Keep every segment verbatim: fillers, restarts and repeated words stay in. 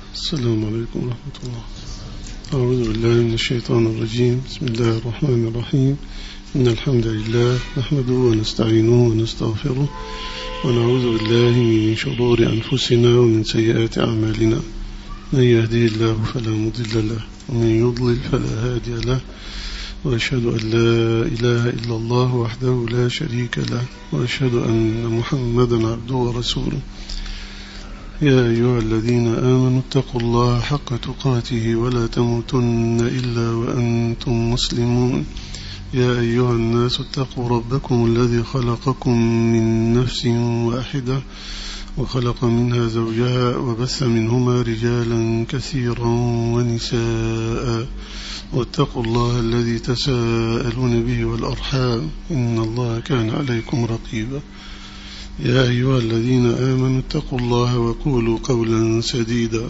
السلام عليكم ورحمة الله. أعوذ بالله من الشيطان الرجيم. بسم الله الرحمن الرحيم. إن الحمد لله نحمده ونستعينه ونستغفره ونعوذ بالله من شرور أنفسنا ومن سيئات أعمالنا. من يهدي الله فلا مضل له ومن يضلل فلا هادي له، وأشهد أن لا إله إلا الله وحده لا شريك له، وأشهد أن محمدا عبده ورسوله. يا أيها الذين آمنوا اتقوا الله حق تقاته ولا تموتن إلا وأنتم مسلمون. يا أيها الناس اتقوا ربكم الذي خلقكم من نفس واحدة وخلق منها زوجها وبث منهما رجالا كثيرا ونساء، واتقوا الله الذي تساءلون به والأرحام إن الله كان عليكم رقيبا. يا أيها الذين آمنوا اتقوا الله وقولوا قولا سديدا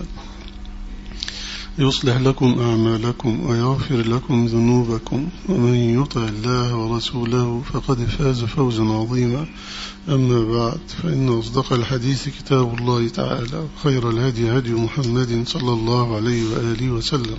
يصلح لكم أعمالكم ويغفر لكم ذنوبكم، ومن يطع الله ورسوله فقد فاز فوزا عظيما. أما بعد، فإن أصدق الحديث كتاب الله تعالى، خير الهدي هدي محمد صلى الله عليه وآله وسلم،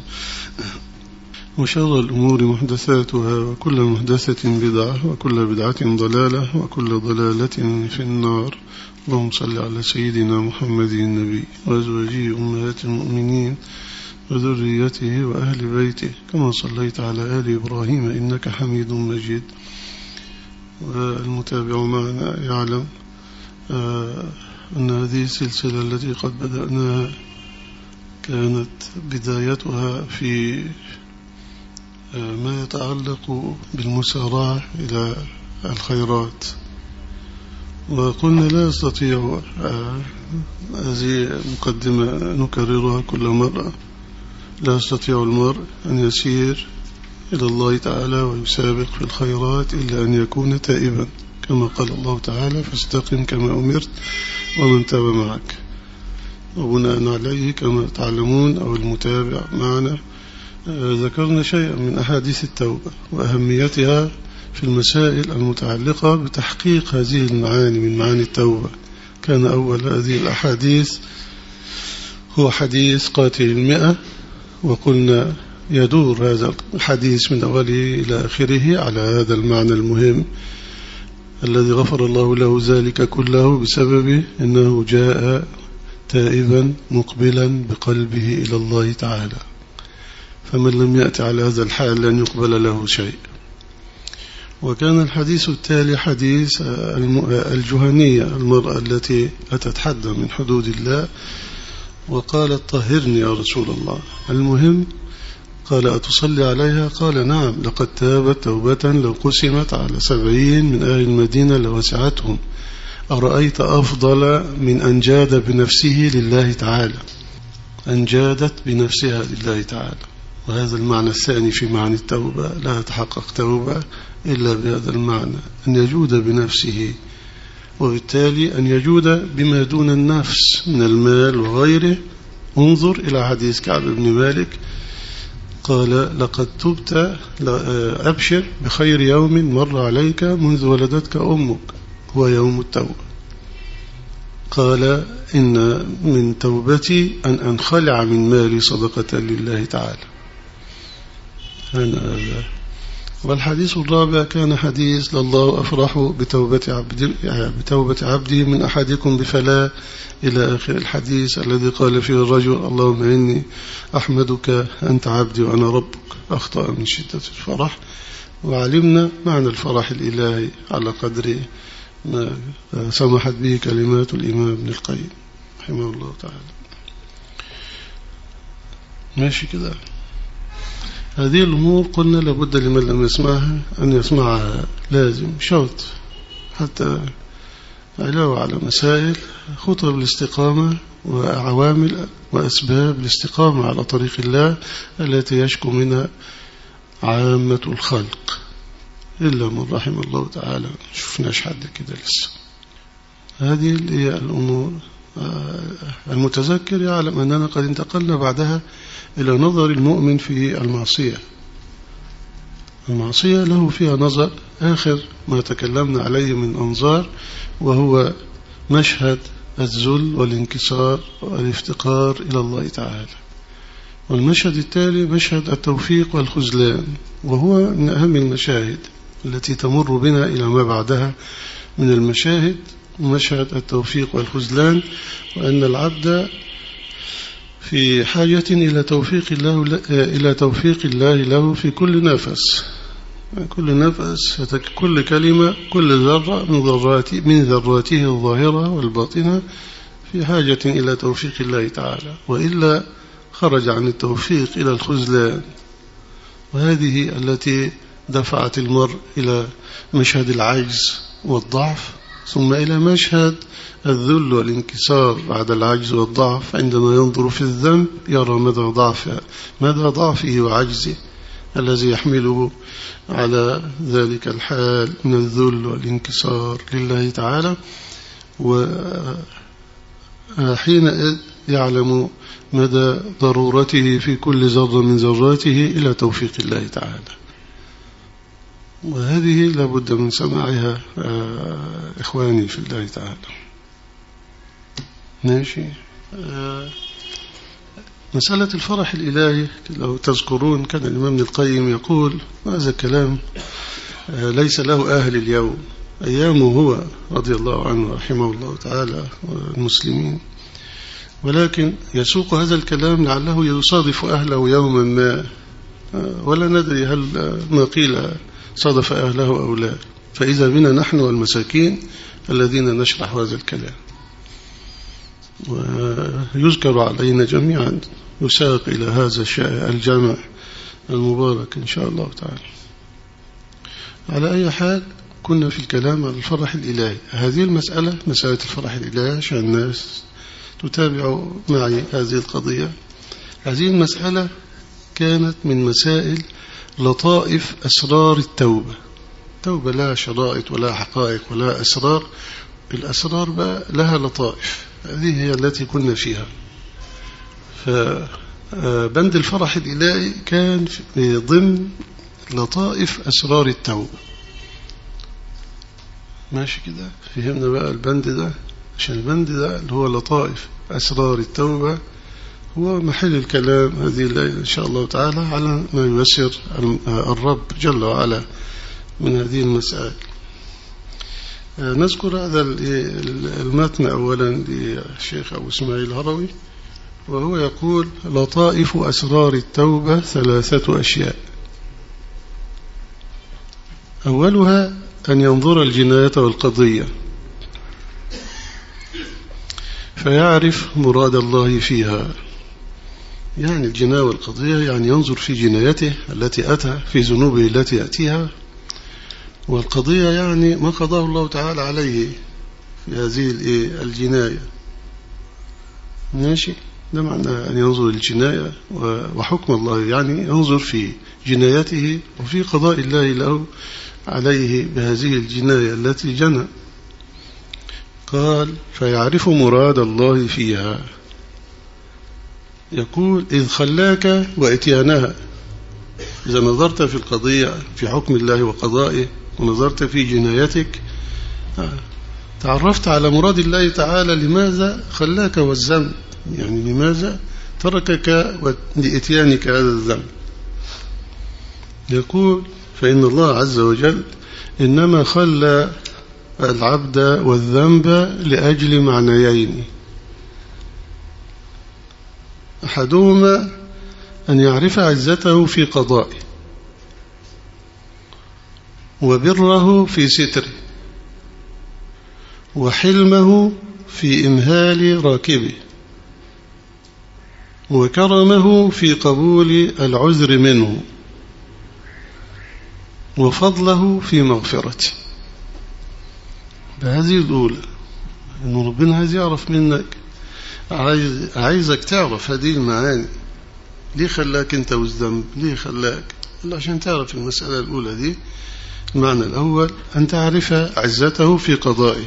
وشر الأمور محدثاتها، وكل محدثة بدعة، وكل بدعة ضلالة، وكل ضلالة في النار. اللهم صل على سيدنا محمد النبي وأزواجه أمهات المؤمنين وذريته وأهل بيته كما صليت على آل إبراهيم إنك حميد مجيد. والمتابع معنا يعلم أن هذه السلسلة التي قد بدأناها كانت بدايتها في ما يتعلق بالمسارعة إلى الخيرات، وقلنا لا يستطيع هذه مقدمة نكررها كل مرة، لا يستطيع المرء أن يسير إلى الله تعالى ويسابق في الخيرات إلا أن يكون تائبا، كما قال الله تعالى: فاستقم كما أمرت ومن تاب معك. وبناء عليه كما تعلمون أو المتابع معنا ذكرنا شيئا من أحاديث التوبة وأهميتها في المسائل المتعلقة بتحقيق هذه المعاني من معاني التوبة. كان أول هذه الأحاديث هو حديث قاتل المئة، وقلنا يدور هذا الحديث من أوله إلى آخره على هذا المعنى المهم الذي غفر الله له ذلك كله بسبب أنه جاء تائبا مقبلا بقلبه إلى الله تعالى، فمن لم يأتي على هذا الحال لن يقبل له شيء. وكان الحديث التالي حديث الجهنية، المرأة التي أتت من حدود الله وقالت: طهرني يا رسول الله. المهم قال: أتصلي عليها؟ قال: نعم، لقد تابت توبة لو قسمت على سبعين من أهل المدينة لوسعتهم. أرأيت أفضل من أن جاد بنفسه لله تعالى، أن جادت بنفسها لله تعالى. وهذا المعنى الثاني في معنى التوبة، لا تحقق توبة إلا بهذا المعنى، أن يجود بنفسه، وبالتالي أن يجود بما دون النفس من المال وغيره. انظر إلى حديث كعب بن مالك قال: لقد تبت أبشر بخير يوم مر عليك منذ ولدتك أمك، هو يوم التوبة. قال: إن من توبتي أن أنخلع من مالي صدقة لله تعالى. هذا. والحديث الرابع كان حديث: لله أفرح بتوبة عبدي, بتوبة عبدي من أحدكم بفلا، إلى آخر الحديث الذي قال فيه الرجل: اللهم إني أحمدك أنت عبدي وأنا ربك، أخطأ من شدة الفرح. وعلمنا معنى الفرح الإلهي على قدر ما سمحت به كلمات الإمام ابن القيم رحمه الله تعالى. ماشي كده. هذه الأمور قلنا لابد لمن لم يسمعها أن يسمعها، لازم شوط، حتى علاوة على مسائل خطب الاستقامة وعوامل وأسباب الاستقامة على طريق الله التي يشكو منها عامة الخلق إلا من رحم الله تعالى. شفناش حد كده لسه. هذه هي الأمور. المتذكر يعلم أننا قد انتقلنا بعدها إلى نظر المؤمن في المعصية. المعصية له فيها نظر، آخر ما تكلمنا عليه من أنظار، وهو مشهد الذل والانكسار والافتقار إلى الله تعالى. والمشهد التالي مشهد التوفيق والخذلان، وهو من أهم المشاهد التي تمر بنا إلى ما بعدها من المشاهد، مشهد التوفيق والخذلان، وأن العبد في حاجة إلى توفيق الله إلى توفيق الله له في كل نفس، كل نفس، كل كلمة، كل ذرة من ذرات من ذراته الظاهرة والباطنة في حاجة إلى توفيق الله تعالى، وإلا خرج عن التوفيق إلى الخذلان. وهذه التي دفعت المرء إلى مشهد العجز والضعف، ثم إلى مشهد الذل والانكسار بعد العجز والضعف. عندما ينظر في الذنب يرى مدى ضعفه مدى ضعفه وعجزه الذي يحمله على ذلك الحال من الذل والانكسار لله تعالى، وحينئذ يعلم مدى ضرورته في كل ذرة من ذراته إلى توفيق الله تعالى. وهذه لابد من سماعها إخواني في الله تعالى. ماشي. مسألة الفرح الإلهي لو تذكرون كان الإمام ابن القيم يقول هذا كلام ليس له أهل اليوم، أيامه هو رضي الله عنه رحمه الله تعالى والمسلمين، ولكن يسوق هذا الكلام لعله يصادف أهله يوما ما، ولا ندري هل ما قيل صادف أهله أو لا، فإذا بنا نحن والمساكين الذين نشرح هذا الكلام، ويذكر علينا جميعا يساق إلى هذا الجامع المبارك إن شاء الله تعالى. على أي حال كنا في الكلام عن الفرح الإلهي. هذه المسألة مسألة الفرح الإلهي عشان الناس تتابع معي هذه القضية. هذه المسألة كانت من مسائل لطائف أسرار التوبة. التوبة لا شرائط ولا حقائق ولا أسرار، الأسرار بقى لها لطائف، هذه هي التي كنا فيها. فبند الفرح الإلهي كان ضمن لطائف أسرار التوبة. ماشي كده، فهمنا بقى البند ده، عشان البند ده اللي هو لطائف أسرار التوبة هو محل الكلام هذه الليلة إن شاء الله تعالى على ما ييسر الرب جل وعلا من هذه المسائل. نذكر هذا المتن أولا للشيخ أبو إسماعيل الهروي، وهو يقول لطائف أسرار التوبة ثلاثة أشياء. أولها أن ينظر الجناية والقضية فيعرف مراد الله فيها، يعني الجناية والقضية يعني ينظر في جنايته التي أتى، في ذنوبه التي يأتيها، والقضية يعني ما قضاه الله تعالى عليه في هذه الجناية. ماشي، ده معنى أن ينظر الجناية وحكم الله، يعني ينظر في جنايته وفي قضاء الله له عليه بهذه الجناية التي جنى. قال فيعرف مراد الله فيها، يقول إذ خلاك وإتيانها. إذا نظرت في القضية في حكم الله وقضائه ونظرت في جنايتك تعرفت على مراد الله تعالى، لماذا خلاك والذنب، يعني لماذا تركك لإتيانك هذا الذنب. يقول فإن الله عز وجل إنما خلى العبد والذنب لأجل معنيين، أحدهما أن يعرف عزته في قضائه وبره في ستره وحلمه في إمهال راكبه وكرمه في قبول العذر منه وفضله في مغفرته. بهذه الأولى أن ربنا عايز يعرف منك، عايز عايزك تعرف هذه المعاني. ليه خلاك أنت والذنب؟ ليه خلاك؟ عشان تعرف المسألة الأولى دي. المعنى الأول أن تعرف عزته في قضائه،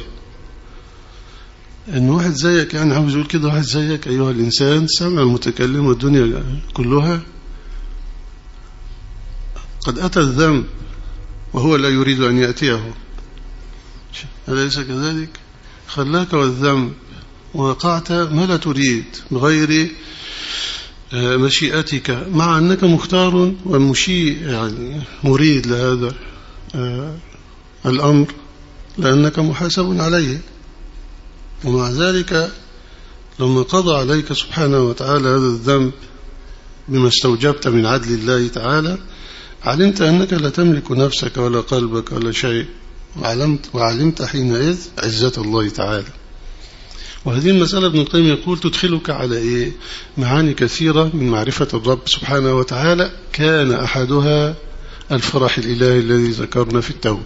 أن واحد زيك، يعني عاوز يقول كده، واحد زيك أيها الإنسان سمع المتكلم والدنيا كلها قد أتى الذنب وهو لا يريد أن يأتيه، أليس كذلك؟ خلاك والذنب وقعت ما لا تريد بغير مشيئتك، مع أنك مختار ومشيء يعني مريد لهذا الأمر لأنك محاسب عليه، ومع ذلك لما قضى عليك سبحانه وتعالى هذا الذنب بما استوجبت من عدل الله تعالى، علمت أنك لا تملك نفسك ولا قلبك ولا شيء، وعلمت, وعلمت حينئذ عزة الله تعالى. وهذه المسألة ابن القيم يقول تدخلك على إيه؟ معاني كثيرة من معرفة الرب سبحانه وتعالى، كان أحدها الفرح الإلهي الذي ذكرنا في التوبة.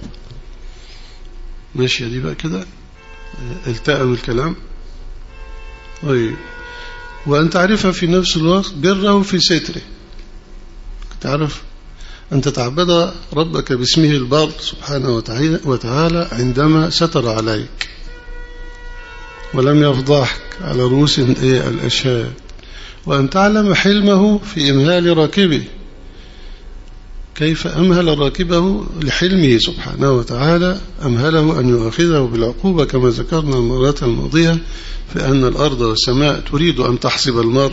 ماشي دي بقى كده، التأم الكلام. طيب، وأن تعرف في نفس الوقت بره في ستره، تعرف أن تتعبد ربك باسمه البر سبحانه وتعالى عندما ستر عليك ولم يفضحك على رؤوس الأشهاد، وأن تعلم حلمه في إمهال راكبه، كيف أمهل راكبه لحلمه سبحانه وتعالى، أمهله أن يؤاخذه بالعقوبة كما ذكرنا المرة الماضية، فأن الأرض والسماء تريد أن تحصب المرء،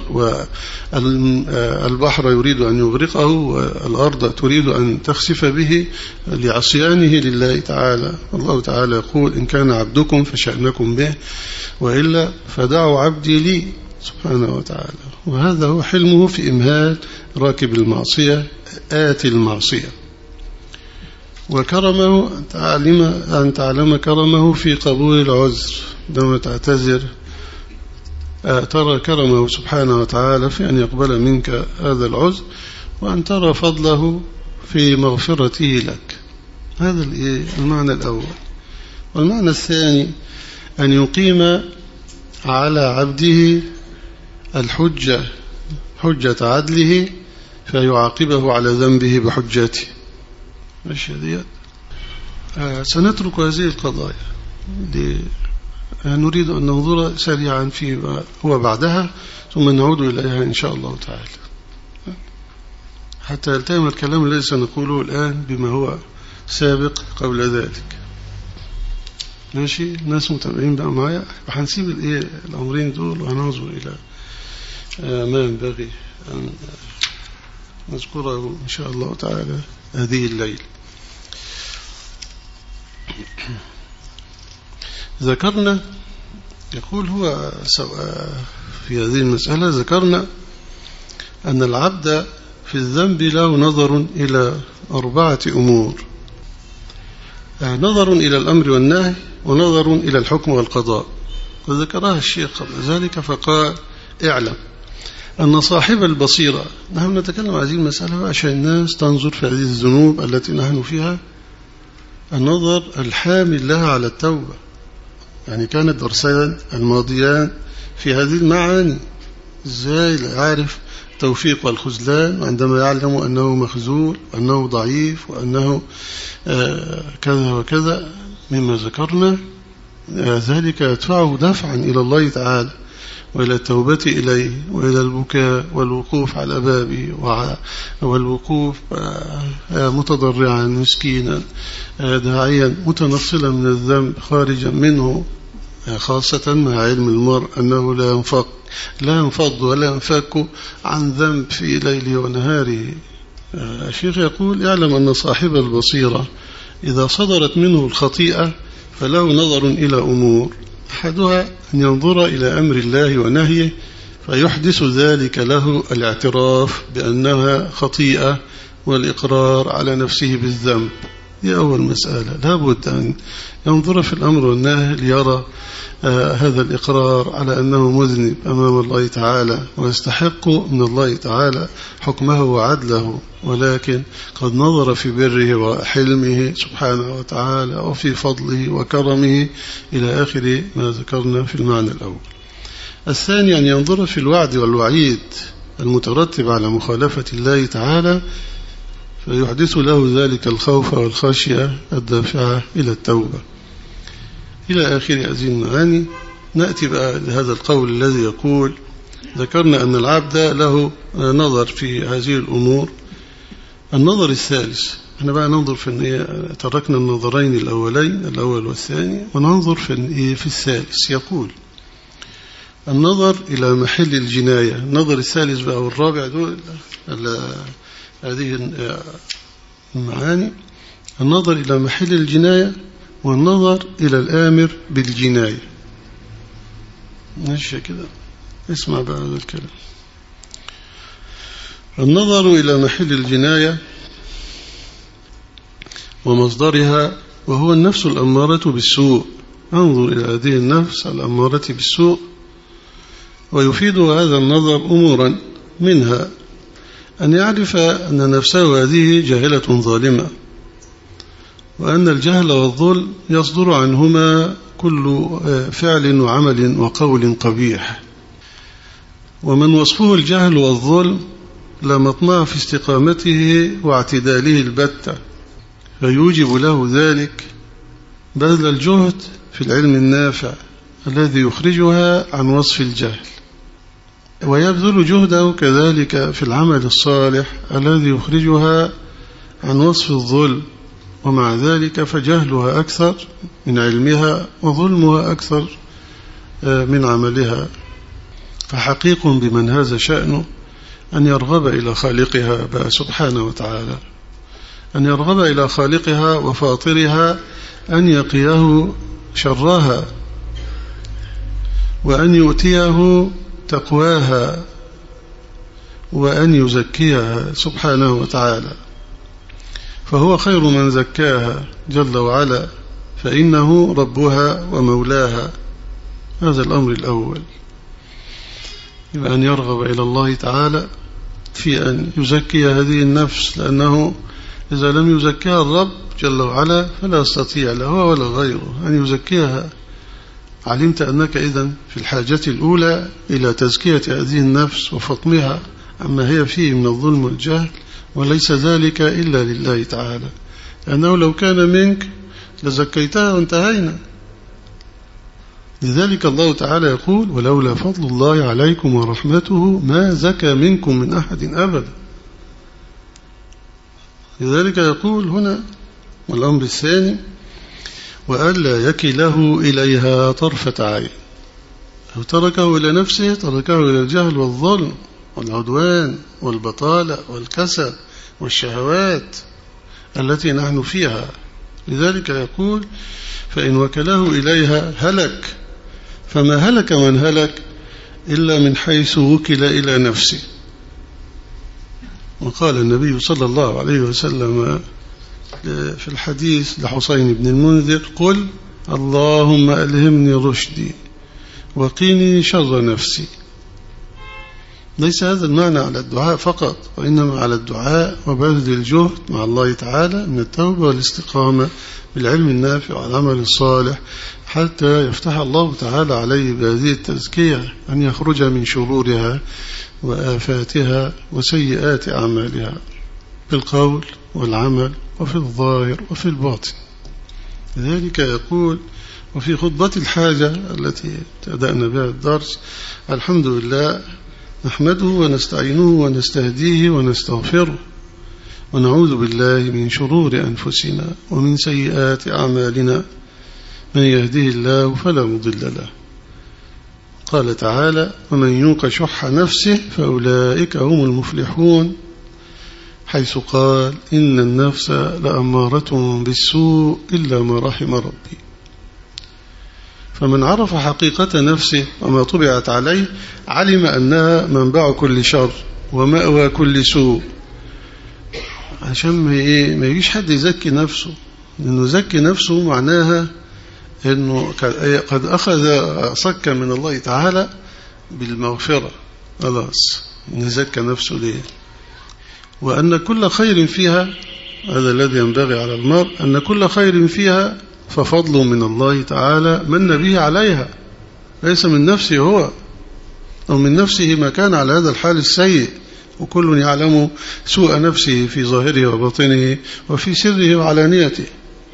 والبحر يريد أن يغرقه، والأرض تريد أن تخسف به لعصيانه لله تعالى. الله تعالى يقول إن كان عبدكم فشأنكم به، وإلا فدعوا عبدي لي سبحانه وتعالى. وهذا هو حلمه في إمهال راكب المعصية آتي المعصية. وكرمه أن تعلم كرمه في قبول العذر عندما تعتذر، ترى كرمه سبحانه وتعالى في أن يقبل منك هذا العذر، وأن ترى فضله في مغفرته لك. هذا المعنى الأول. والمعنى الثاني أن يقيم على عبده الحجة، حجة عدله، فيعاقبه على ذنبه بحجته. ماشي دي. آه سنترك هذه القضايا، نريد أن ننظر سريعا في هو بعدها، ثم نعود إليها إن شاء الله تعالى، حتى يلتئم الكلام الذي سنقوله الآن بما هو سابق قبل ذلك. ماشي، ناس متابعين بقى معايا، وهنسيب الايه الأمرين دول وهننظر إلى ما ينبغي أن نذكره إن شاء الله تعالى هذه الليل. ذكرنا، يقول هو في هذه المسألة، ذكرنا أن العبد في الذنب له نظر إلى أربعة أمور: نظر إلى الأمر والنهي، ونظر إلى الحكم والقضاء. وذكرها الشيخ قبل ذلك فقال اعلم أن صاحب البصيرة، نحن نتكلم عن هذه المسألة عشان الناس تنظر في هذه الذنوب التي نحن فيها النظر الحامل لها على التوبة. يعني كان الدرسان الماضيان في هذه المعاني، ازاي يعرف التوفيق والخذلان عندما يعلم أنه مخذول وأنه ضعيف وأنه آه كذا وكذا مما ذكرنا. آه ذلك يدفعه دفعا إلى الله تعالى وإلى التوبة إليه وإلى البكاء والوقوف على بابه والوقوف متضرعا مسكينا داعيا متنصلا من الذنب خارجا منه، خاصة مع علم المرء أنه لا ينفق لا ينفض ولا ينفك عن ذنب في ليله ونهاره. الشيخ يقول اعلم أن صاحب البصيرة إذا صدرت منه الخطيئة فله نظر إلى أمور: أحدها أن ينظر إلى أمر الله ونهيه فيحدث ذلك له الاعتراف بأنها خطيئة والإقرار على نفسه بالذنب. هي أول مسألة، لا بد أن ينظر في الأمر والنهي ليرى آه هذا الإقرار على أنه مذنب أمام الله تعالى ويستحق من الله تعالى حكمه وعدله، ولكن قد نظر في بره وحلمه سبحانه وتعالى وفي فضله وكرمه إلى آخر ما ذكرنا في المعنى الأول. الثاني أن ينظر في الوعد والوعيد المترتب على مخالفة الله تعالى فيحدث له ذلك الخوف والخشية الدافعة إلى التوبة إلى آخر هذه المعاني. نأتي بقى لهذا القول الذي يقول ذكرنا أن العبد له نظر في هذه الأمور. النظر الثالث، احنا بقى ننظر في تركنا النظرين الأولين الأول والثاني وننظر في في الثالث. يقول النظر إلى محل الجناية. النظر الثالث بقى والرابع دول هذه المعاني: النظر إلى محل الجناية، والنظر إلى الآمر بالجناية. ماشي كده، اسمع بقى هذا الكلام. النظر إلى محل الجناية ومصدرها، وهو النفس الأمارة بالسوء. انظر إلى هذه النفس الأمارة بالسوء. ويفيد هذا النظر أمورا، منها أن يعرف أن نفسه هذه جاهلة ظالمة، وأن الجهل والظلم يصدر عنهما كل فعل وعمل وقول قبيح، ومن وصفه الجهل والظلم لا مطمع في استقامته واعتداله البتة، فيوجب له ذلك بذل الجهد في العلم النافع الذي يخرجها عن وصف الجهل، ويبذل جهده كذلك في العمل الصالح الذي يخرجها عن وصف الظلم، ومع ذلك فجهلها أكثر من علمها، وظلمها أكثر من عملها. فحقيق بمن هذا شأنه أن يرغب إلى خالقها بقى سبحانه وتعالى، أن يرغب إلى خالقها وفاطرها أن يقيه شرها، وأن يؤتيه تقواها، وأن يزكيها سبحانه وتعالى، فهو خير من زكاها جل وعلا، فإنه ربها ومولاها. هذا الأمر الأول، أن يرغب إلى الله تعالى في أن يزكي هذه النفس، لأنه إذا لم يزكيها الرب جل وعلا فلا يستطيع له ولا غيره أن يزكيها. علمت أنك إذن في الحاجة الأولى إلى تزكية هذه النفس وفطمها عما هي فيه من الظلم والجهل، وليس ذلك إلا لله تعالى، لأنه لو كان منك لزكيتها وانتهينا. لذلك الله تعالى يقول: ولولا فضل الله عليكم ورحمته ما زكى منكم من أحد أبدا. لذلك يقول هنا: والأمر الثاني: وألا يكله إليها طرفة عين. لو تركه إلى نفسه تركه إلى الجهل والظلم والعدوان والبطالة والكسل والشهوات التي نحن فيها. لذلك يقول: فإن وكله إليها هلك، فما هلك من هلك إلا من حيث وكل إلى نفسه. وقال النبي صلى الله عليه وسلم في الحديث لحسين بن المنذر: قل اللهم ألهمني رشدي وقيني شر نفسي. ليس هذا المعنى على الدعاء فقط، وإنما على الدعاء وبذل الجهد مع الله تعالى من التوبة والاستقامة بالعلم النافع والعمل الصالح، حتى يفتح الله تعالى عليه بهذه التزكية أن يخرج من شرورها وآفاتها وسيئات أعمالها في القول والعمل وفي الظاهر وفي الباطن. لذلك يقول: وفي خطبة الحاجة التي بدأنا بها الدرس: الحمد لله نحمده ونستعينه ونستهديه ونستغفره، ونعوذ بالله من شرور أنفسنا ومن سيئات أعمالنا، من يهده الله فلا مضل له. قال تعالى: ومن يوق شح نفسه فأولئك هم المفلحون، حيث قال: إن النفس لأمارة بالسوء إلا ما رحم ربي. فمن عرف حقيقة نفسه وما طبعت عليه علم أنها منبع كل شر ومأوى كل سوء، عشان ما يجيش حد يزكي نفسه، لأنه يزكي نفسه معناها أنه قد أخذ صكا من الله تعالى بالمغفرة، خلاص نزكى نفسه ليه. وأن كل خير فيها، هذا الذي ينبغي على المرء، أن كل خير فيها ففضل من الله تعالى من به عليها، ليس من نفسه هو أو من نفسه ما كان على هذا الحال السيء، وكل يعلم سوء نفسه في ظاهره وباطنه وفي سره وعلانيته.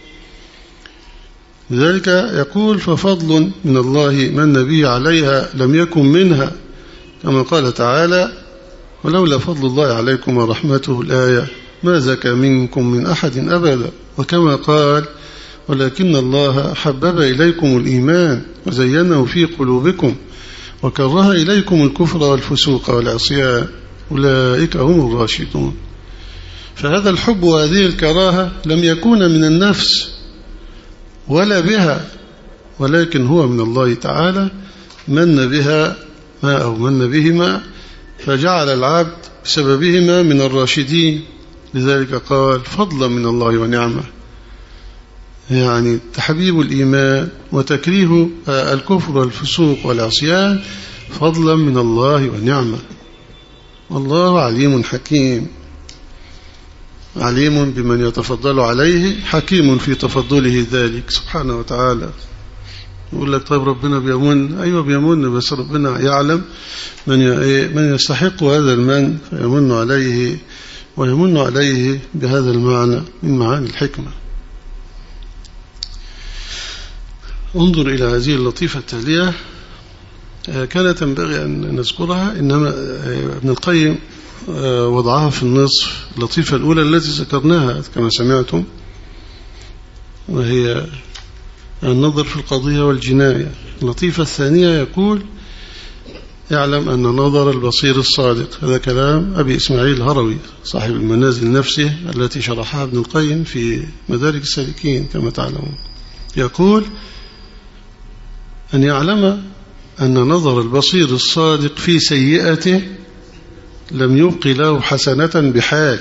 لذلك يقول: ففضل من الله من به عليها لم يكن منها، كما قال تعالى: ولولا فضل الله عليكم ورحمته الآية ما زكى منكم من أحد أبدا. وكما قال: ولكن الله حبب إليكم الإيمان وزينه في قلوبكم وكره إليكم الكفر والفسوق والعصيان أولئك هم الراشدون. فهذا الحب وهذه الكراهة لم يكون من النفس ولا بها، ولكن هو من الله تعالى من بها ما أو من بهما، فجعل العبد بسببهما من الراشدين. لذلك قال فضلا من الله ونعمة، يعني تحبيب الإيمان وتكريه الكفر والفسوق والعصيان فضلا من الله ونعمة. والله عليم حكيم، عليم بمن يتفضل عليه، حكيم في تفضله ذلك سبحانه وتعالى. يقول لك طيب ربنا بيمن، أيوة بيمن، بس ربنا يعلم من من يستحق هذا المن فيمن عليه، ويمن عليه بهذا المعنى من معاني الحكمة. انظر إلى هذه اللطيفة التالية، كانت ينبغي أن نذكرها، إنما ابن القيم وضعها في النصف. اللطيفة الأولى التي ذكرناها كما سمعتم، وهي النظر في القضية والجناية. اللطيفة الثانية يقول يعلم أن نظر البصير الصادق، هذا كلام أبي إسماعيل الهروي صاحب المنازل نفسه التي شرحها ابن القيم في مدارك السالكين كما تعلمون. يقول أن يعلم أن نظر البصير الصادق في سيئته لم يبق له حسنة بحال،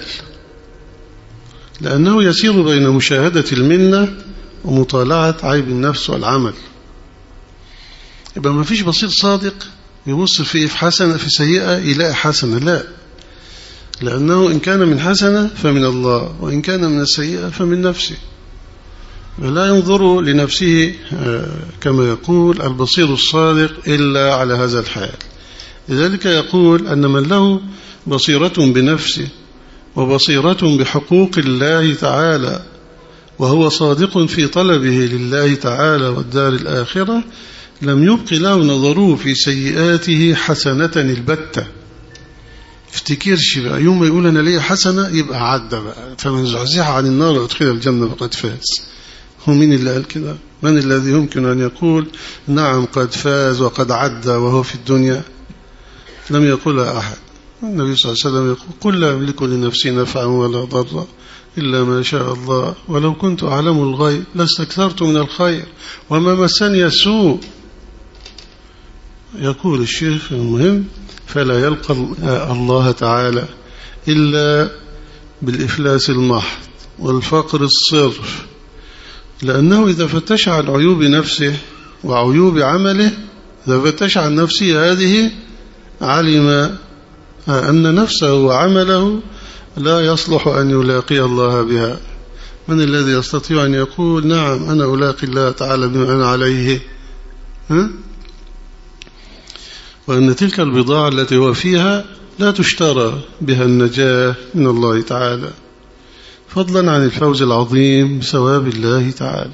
لأنه يسير بين مشاهدة المنة ومطالعة عيب النفس والعمل. يبقى ما فيش بصير صادق يبص في حسنة في سيئة يلاقي حسنة، لا، لأنه إن كان من حسنة فمن الله، وإن كان من السيئة فمن نفسه، ولا ينظر لنفسه كما يقول البصير الصادق إلا على هذا الحال. لذلك يقول أن من له بصيرة بنفسه وبصيرة بحقوق الله تعالى وهو صادق في طلبه لله تعالى والدار الآخرة لم يبق له نظره في سيئاته حسنة البتة. افتكرش بقى يوم ما يقول أنا ليه حسنة يبقى عدى بقى، فمن زحزح عن النار وادخل الجنة فقد فاز. هو مين اللي قال كده؟ من الذي يمكن أن يقول نعم قد فاز وقد عدى وهو في الدنيا؟ لم يقولها أحد. النبي صلى الله عليه وسلم يقول قل لا أملك لنفسي نفعا ولا ضرا إلا ما شاء الله ولو كنت أعلم الغيب لاستكثرت من الخير وما مسني السوء. يقول الشيخ المهم فلا يلقى الله تعالى إلا بالإفلاس المحض والفقر الصرف، لأنه إذا فتش عن عيوب نفسه وعيوب عمله، إذا فتش عن نفسه هذه علم أن نفسه وعمله لا يصلح أن يلاقي الله بها. من الذي يستطيع أن يقول نعم أنا ألاقي الله تعالى بما أنا عليه؟ ها؟ وأن تلك البضاعة التي هو فيها لا تشترى بها النجاة من الله تعالى، فضلا عن الفوز العظيم بثواب الله تعالى.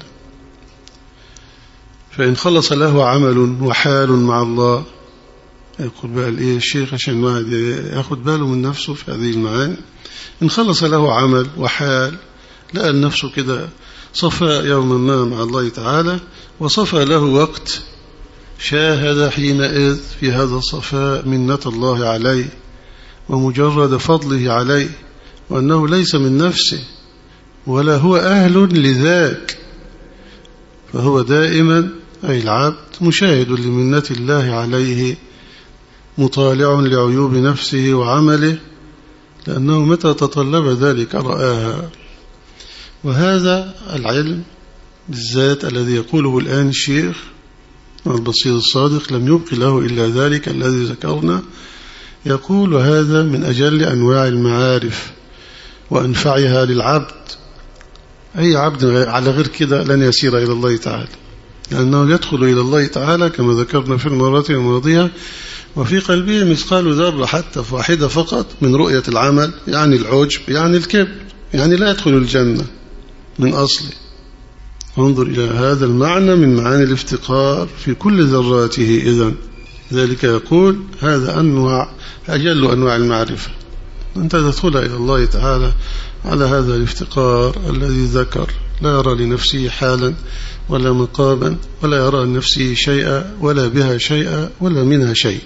فإن خلص له عمل وحال مع الله، يقول بقى الإيه الشيخ عشان ما ياخد باله من نفسه في هذه المعاني، إن خلص له عمل وحال لقى نفسه كده صفى يوما ما مع الله تعالى، وصفى له وقت شاهد حينئذ في هذا الصفاء منة الله عليه ومجرد فضله عليه، وأنه ليس من نفسه ولا هو أهل لذاك، فهو دائما أي العبد مشاهد لمنة الله عليه مطالع لعيوب نفسه وعمله، لأنه متى تطلب ذلك رآها. وهذا العلم بالذات الذي يقوله الآن الشيخ البصير الصادق لم يبق له إلا ذلك الذي ذكرنا. يقول هذا من أجل أنواع المعارف وأنفعها للعبد. أي عبد على غير كده لن يسير إلى الله تعالى، لأنه يدخل إلى الله تعالى كما ذكرنا في المرات الماضية وفي قلبه مثقال ذرة حتى واحدة فقط من رؤية العمل، يعني العجب، يعني الكبر، يعني لا يدخل الجنة من أصله. انظر إلى هذا المعنى من معاني الافتقار في كل ذراته. إذن ذلك يقول هذا أنواع أجل أنواع المعرفة. أنت تدخل إلى الله تعالى على هذا الافتقار الذي ذكر، لا يرى لنفسه حالا ولا مقاما، ولا يرى لنفسه شيئا ولا بها شيئا ولا منها شيء.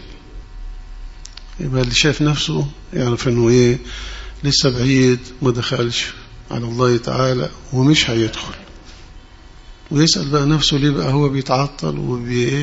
يبقى اللي شاف نفسه يعرف أنه إيه لسه بعيد ما دخلش على الله تعالى ومش هيدخل، ويسأل بقى نفسه ليه بقى هو بيتعطل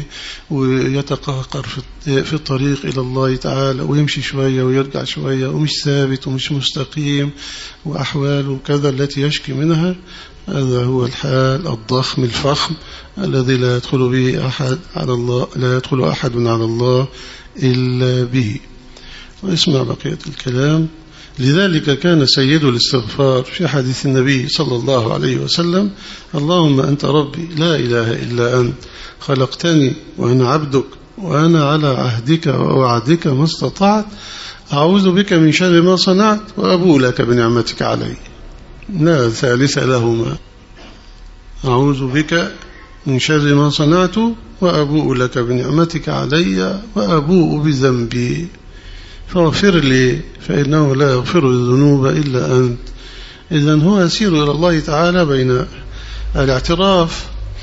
ويتقهقر في الطريق إلى الله تعالى، ويمشي شوية ويرجع شوية ومش ثابت ومش مستقيم، وأحواله كذا التي يشكي منها. هذا هو الحال الضخم الفخم الذي لا يدخل به أحد على الله، لا يدخل أحد على الله إلا به. واسمع بقية الكلام. لذلك كان سيد الاستغفار في حديث النبي صلى الله عليه وسلم: اللهم أنت ربي لا إله إلا أنت، خلقتني وأنا عبدك، وأنا على عهدك ووعدك ما استطعت، أعوذ بك من شر ما صنعت، وأبوء لك بنعمتك علي. لا ثالث لهما. أعوذ بك من شر ما صنعت، وأبوء لك بنعمتك علي، وأبوء بذنبي فاغفر لي فإنه لا يغفر الذنوب إلا أنت. إذن هو يسير إلى الله تعالى بين الاعتراف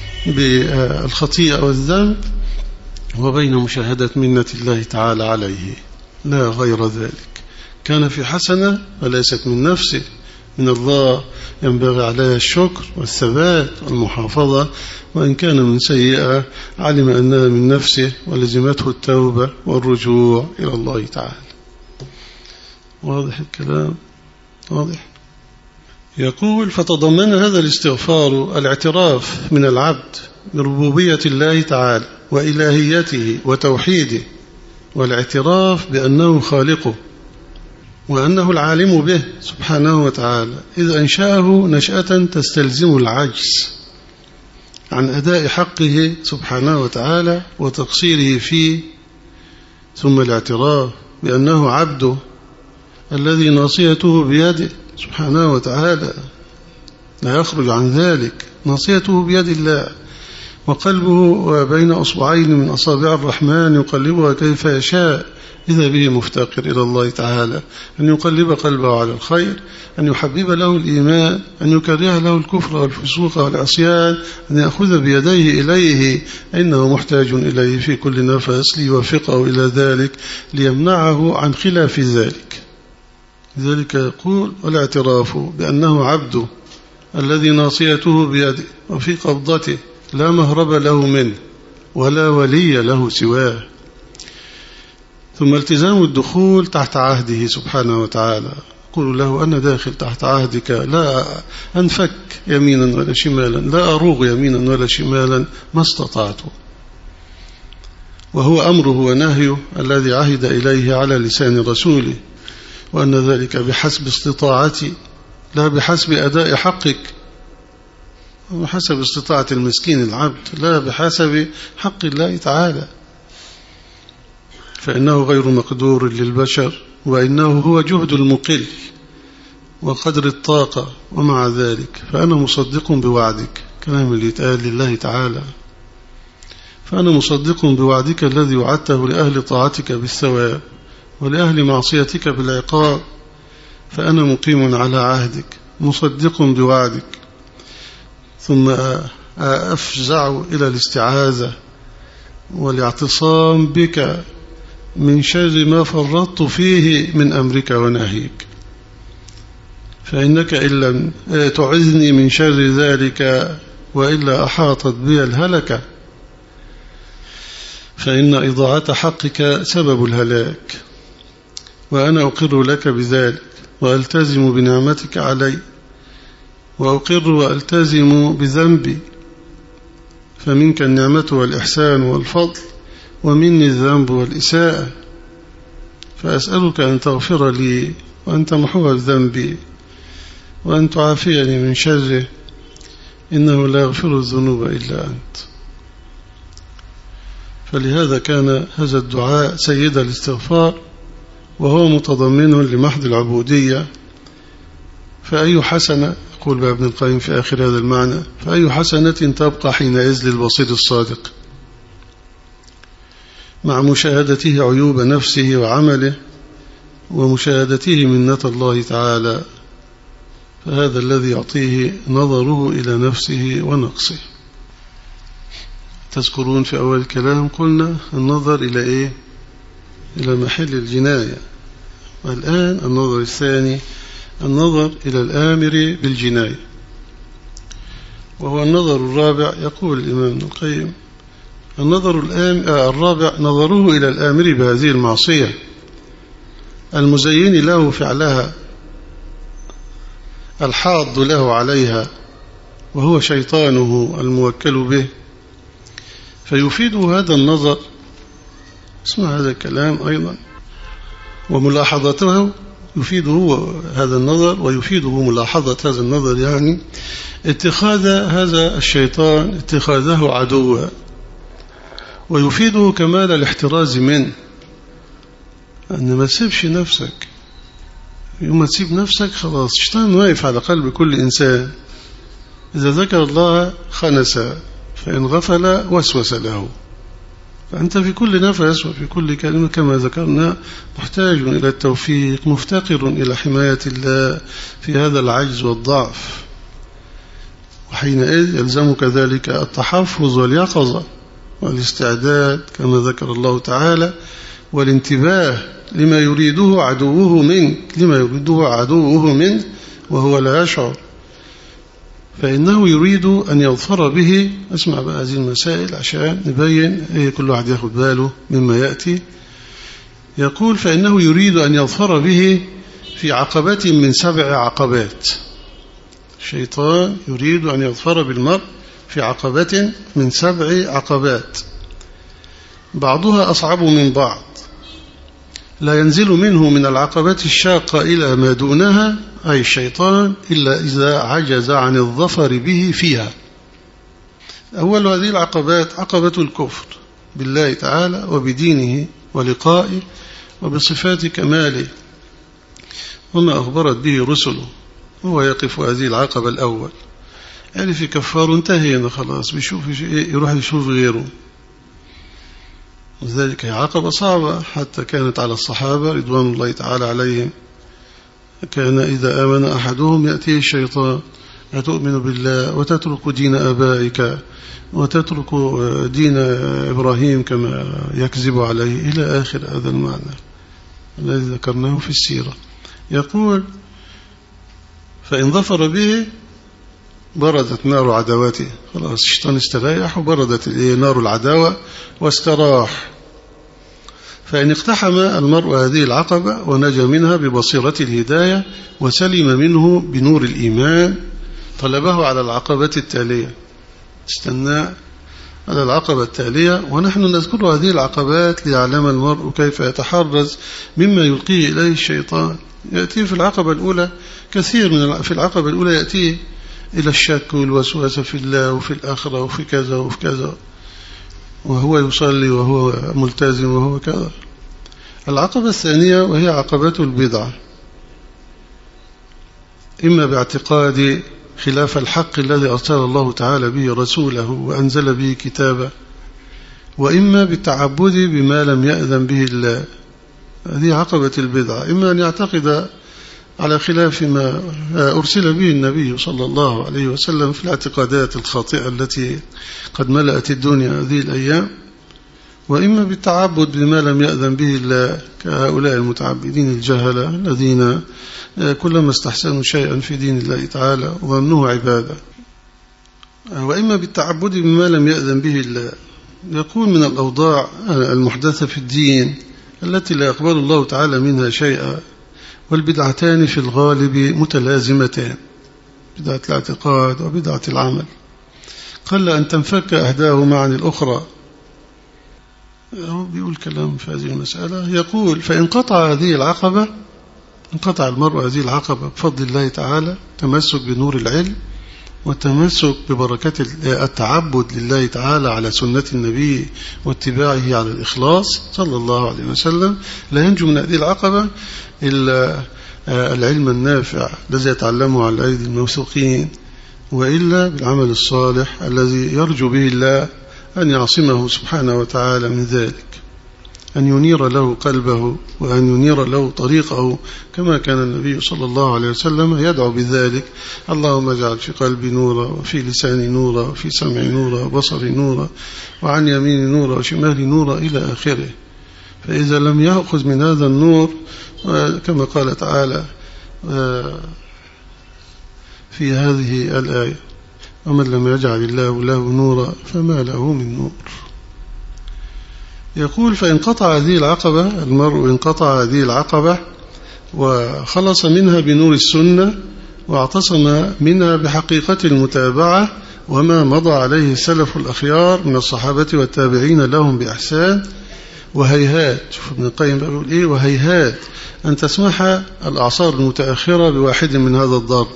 بالخطيئة والذنب وبين مشاهدة منة الله تعالى عليه، لا غير ذلك. كان في حسنة وليست من نفسه، من الله ينبغي عليه الشكر والثبات والمحافظة، وإن كان من سيئة علم أنها من نفسه ولزمته التوبة والرجوع إلى الله تعالى. واضح الكلام؟ واضح. يقول: فتضمن هذا الاستغفار الاعتراف من العبد بربوبية الله تعالى وإلهيته وتوحيده، والاعتراف بأنه خالقه وأنه العالم به سبحانه وتعالى، إذ أنشأه نشأة تستلزم العجز عن أداء حقه سبحانه وتعالى وتقصيره فيه، ثم الاعتراف بأنه عبده الذي ناصيته بيده سبحانه وتعالى، لا يخرج عن ذلك، ناصيته بيد الله، وقلبه بين أصبعين من أصابع الرحمن يقلبها كيف يشاء، إذا به مفتقر إلى الله تعالى أن يقلب قلبه على الخير، أن يحبب له الإيمان، أن يكره له الكفر والفسوق والعصيان، أن يأخذ بيديه إليه إنه محتاج إليه في كل نفس ليوفقه إلى ذلك ليمنعه عن خلاف ذلك. لذلك يقول: والاعتراف بأنه عبده الذي ناصيته بيده وفي قبضته، لا مهرب له منه ولا ولي له سواه. ثم التزام الدخول تحت عهده سبحانه وتعالى، يقول له: أنا داخل تحت عهدك، لا أنفك يمينا ولا شمالا، لا أروغ يمينا ولا شمالا ما استطعت. وهو أمره ونهيه الذي عهد إليه على لسان رسوله، وأن ذلك بحسب استطاعتي لا بحسب أداء حقك، وحسب استطاعة المسكين العبد لا بحسب حق الله تعالى، فإنه غير مقدور للبشر، وإنه هو جهد المقل وقدر الطاقة. ومع ذلك فأنا مصدق بوعدك، كلام اللي يتقال لله تعالى، فأنا مصدق بوعدك الذي وعدته لأهل طاعتك بالثواب ولأهل معصيتك بالعقاب، فأنا مقيم على عهدك مصدق بوعدك. ثم أفزع إلى الاستعاذة والاعتصام بك من شر ما فرطت فيه من أمرك ونهيك، فإنك إن لم تعذني من شر ذلك وإلا أحاطت بي الهلكة، فإن إضاعة حقك سبب الهلاك، وأنا أقر لك بذلك وألتزم بنعمتك علي، وأقر وألتزم بذنبي، فمنك النعمة والإحسان والفضل، ومني الذنب والإساءة، فأسألك أن تغفر لي وأن تمحو ذنبي وأن تعافيني من شره، إنه لا يغفر الذنوب إلا أنت. فلهذا كان هذا الدعاء سيد الاستغفار، وهو متضمن لمحض العبودية. فأي حسنة، يقول بقى ابن القيم في آخر هذا المعنى، فأي حسنة تبقى حينئذ للبصير الصادق مع مشاهدته عيوب نفسه وعمله، ومشاهدته منة الله تعالى، فهذا الذي يعطيه نظره إلى نفسه ونقصه. تذكرون في أول الكلام قلنا النظر إلى إيه؟ إلى محل الجناية. والآن النظر الثاني النظر إلى الآمر بالجناية، وهو النظر الرابع. يقول الإمام ابن القيم: النظر الرابع نظره إلى الآمر بهذه المعصية المزين له فعلها الحاض له عليها، وهو شيطانه الموكل به، فيفيده هذا النظر. اسمع هذا الكلام أيضا، وملاحظته يفيده هذا النظر ويفيده ملاحظة هذا النظر، يعني اتخاذ هذا الشيطان اتخاذه عدوا، ويفيده كمال الاحتراز منه، أن ما تسيبش نفسك. يوم ما تسيب نفسك خلاص الشيطان واقف على قلب كل إنسان، إذا ذكر الله خنس، فإن غفل وسوس له. فأنت في كل نفس وفي كل كلمة كما ذكرنا محتاج إلى التوفيق، مفتقر إلى حماية الله في هذا العجز والضعف، وحينئذ يلزمك ذلك التحفظ واليقظة والاستعداد كما ذكر الله تعالى، والانتباه لما يريده عدوه منك، لما يريده عدوه منه وهو لا يشعر، فإنه يريد أن يظفر به. اسمع بقى هذه المسائل عشان نبين إيه، كل واحد ياخد باله مما يأتي. يقول: فإنه يريد أن يظفر به في عقبة من سبع عقبات. الشيطان يريد أن يظفر بالمرء في عقبة من سبع عقبات، بعضها أصعب من بعض، لا ينزل منه من العقبات الشاقة إلى ما دونها، أي الشيطان، إلا إذا عجز عن الظفر به فيها. أول هذه العقبات عقبة الكفر بالله تعالى وبدينه ولقائه وبصفات كماله وما أخبرت به رسله. هو يقف هذه العقبة الأول، يعني في كفار انتهينا خلاص، بيشوف يروح يشوف غيره. وذلك هي عقبة صعبة، حتى كانت على الصحابة رضوان الله تعالى عليهم، كان إذا آمن أحدهم يأتيه الشيطان: أتؤمن بالله وتترك دين آبائك وتترك دين إبراهيم كما يكذب عليه، إلى آخر هذا المعنى الذي ذكرناه في السيرة. يقول: فإن ظفر به بردت نار عداوته، خلاص الشيطان استريح وبردت نار العداوة واستراح. فإن اقتحم المرء هذه العقبة ونجا منها ببصيرة الهداية وسلم منه بنور الإيمان، طلبه على العقبة التالية، استنى على العقبة التالية. ونحن نذكر هذه العقبات ليعلم المرء كيف يتحرز مما يلقيه إليه الشيطان. يأتي في العقبة الأولى كثير من في العقبة الأولى يأتي إلى الشك والوسواس في الله وفي الآخرة وفي كذا وفي كذا، وهو يصلي وهو ملتزم وهو كذا. العقبة الثانية وهي عقبة البدعة، إما باعتقاد خلاف الحق الذي أرسل الله تعالى به رسوله وأنزل به كتابه، وإما بالتعبد بما لم يأذن به الله. هذه عقبة البدعة، إما أن يعتقد على خلاف ما أرسل به النبي صلى الله عليه وسلم في الاعتقادات الخاطئة التي قد ملأت الدنيا هذه الأيام، وإما بالتعبد بما لم يأذن به الله، كهؤلاء المتعبدين الجهلة الذين كلما استحسنوا شيئا في دين الله تعالى ظنوه عبادة، وإما بالتعبد بما لم يأذن به الله. يكون من الأوضاع المحدثة في الدين التي لا يقبل الله تعالى منها شيئا، والبدعتان في الغالب متلازمتان، بدعة الاعتقاد وبدعة العمل، قل أن تنفك إحداهما عن الأخرى. هو بيقول كلام في هذه المسألة. يقول: فإن قطع هذه العقبة، انقطع المرء هذه العقبة بفضل الله تعالى، تمسك بنور العلم والتمسك ببركات التعبد لله تعالى على سنة النبي واتباعه على الإخلاص صلى الله عليه وسلم، لا ينجو من هذه العقبة إلا العلم النافع الذي يتعلمه على أيدي الموثوقين، وإلا بالعمل الصالح الذي يرجو به الله أن يعصمه سبحانه وتعالى من ذلك. أن ينير له قلبه وأن ينير له طريقه، كما كان النبي صلى الله عليه وسلم يدعو بذلك: اللهم اجعل في قلبي نورا، وفي لساني نورا، وفي سمعي نورا، وبصري نورا، وعن يميني نورا، وشمالي نورا، إلى آخره. فإذا لم يأخذ من هذا النور، كما قال تعالى في هذه الآية: ومن لم يجعل الله له نورا فما له من نور. يقول: فانقطع هذه العقبة، المرء انقطع هذه العقبة وخلص منها بنور السنة، واعتصم منها بحقيقة المتابعة وما مضى عليه السلف الأخيار من الصحابة والتابعين لهم بإحسان. وهيهات، ابن القيم بيقول إيه: وهيهات أن تسمح الأعصار المتأخرة بواحد من هذا الضرب،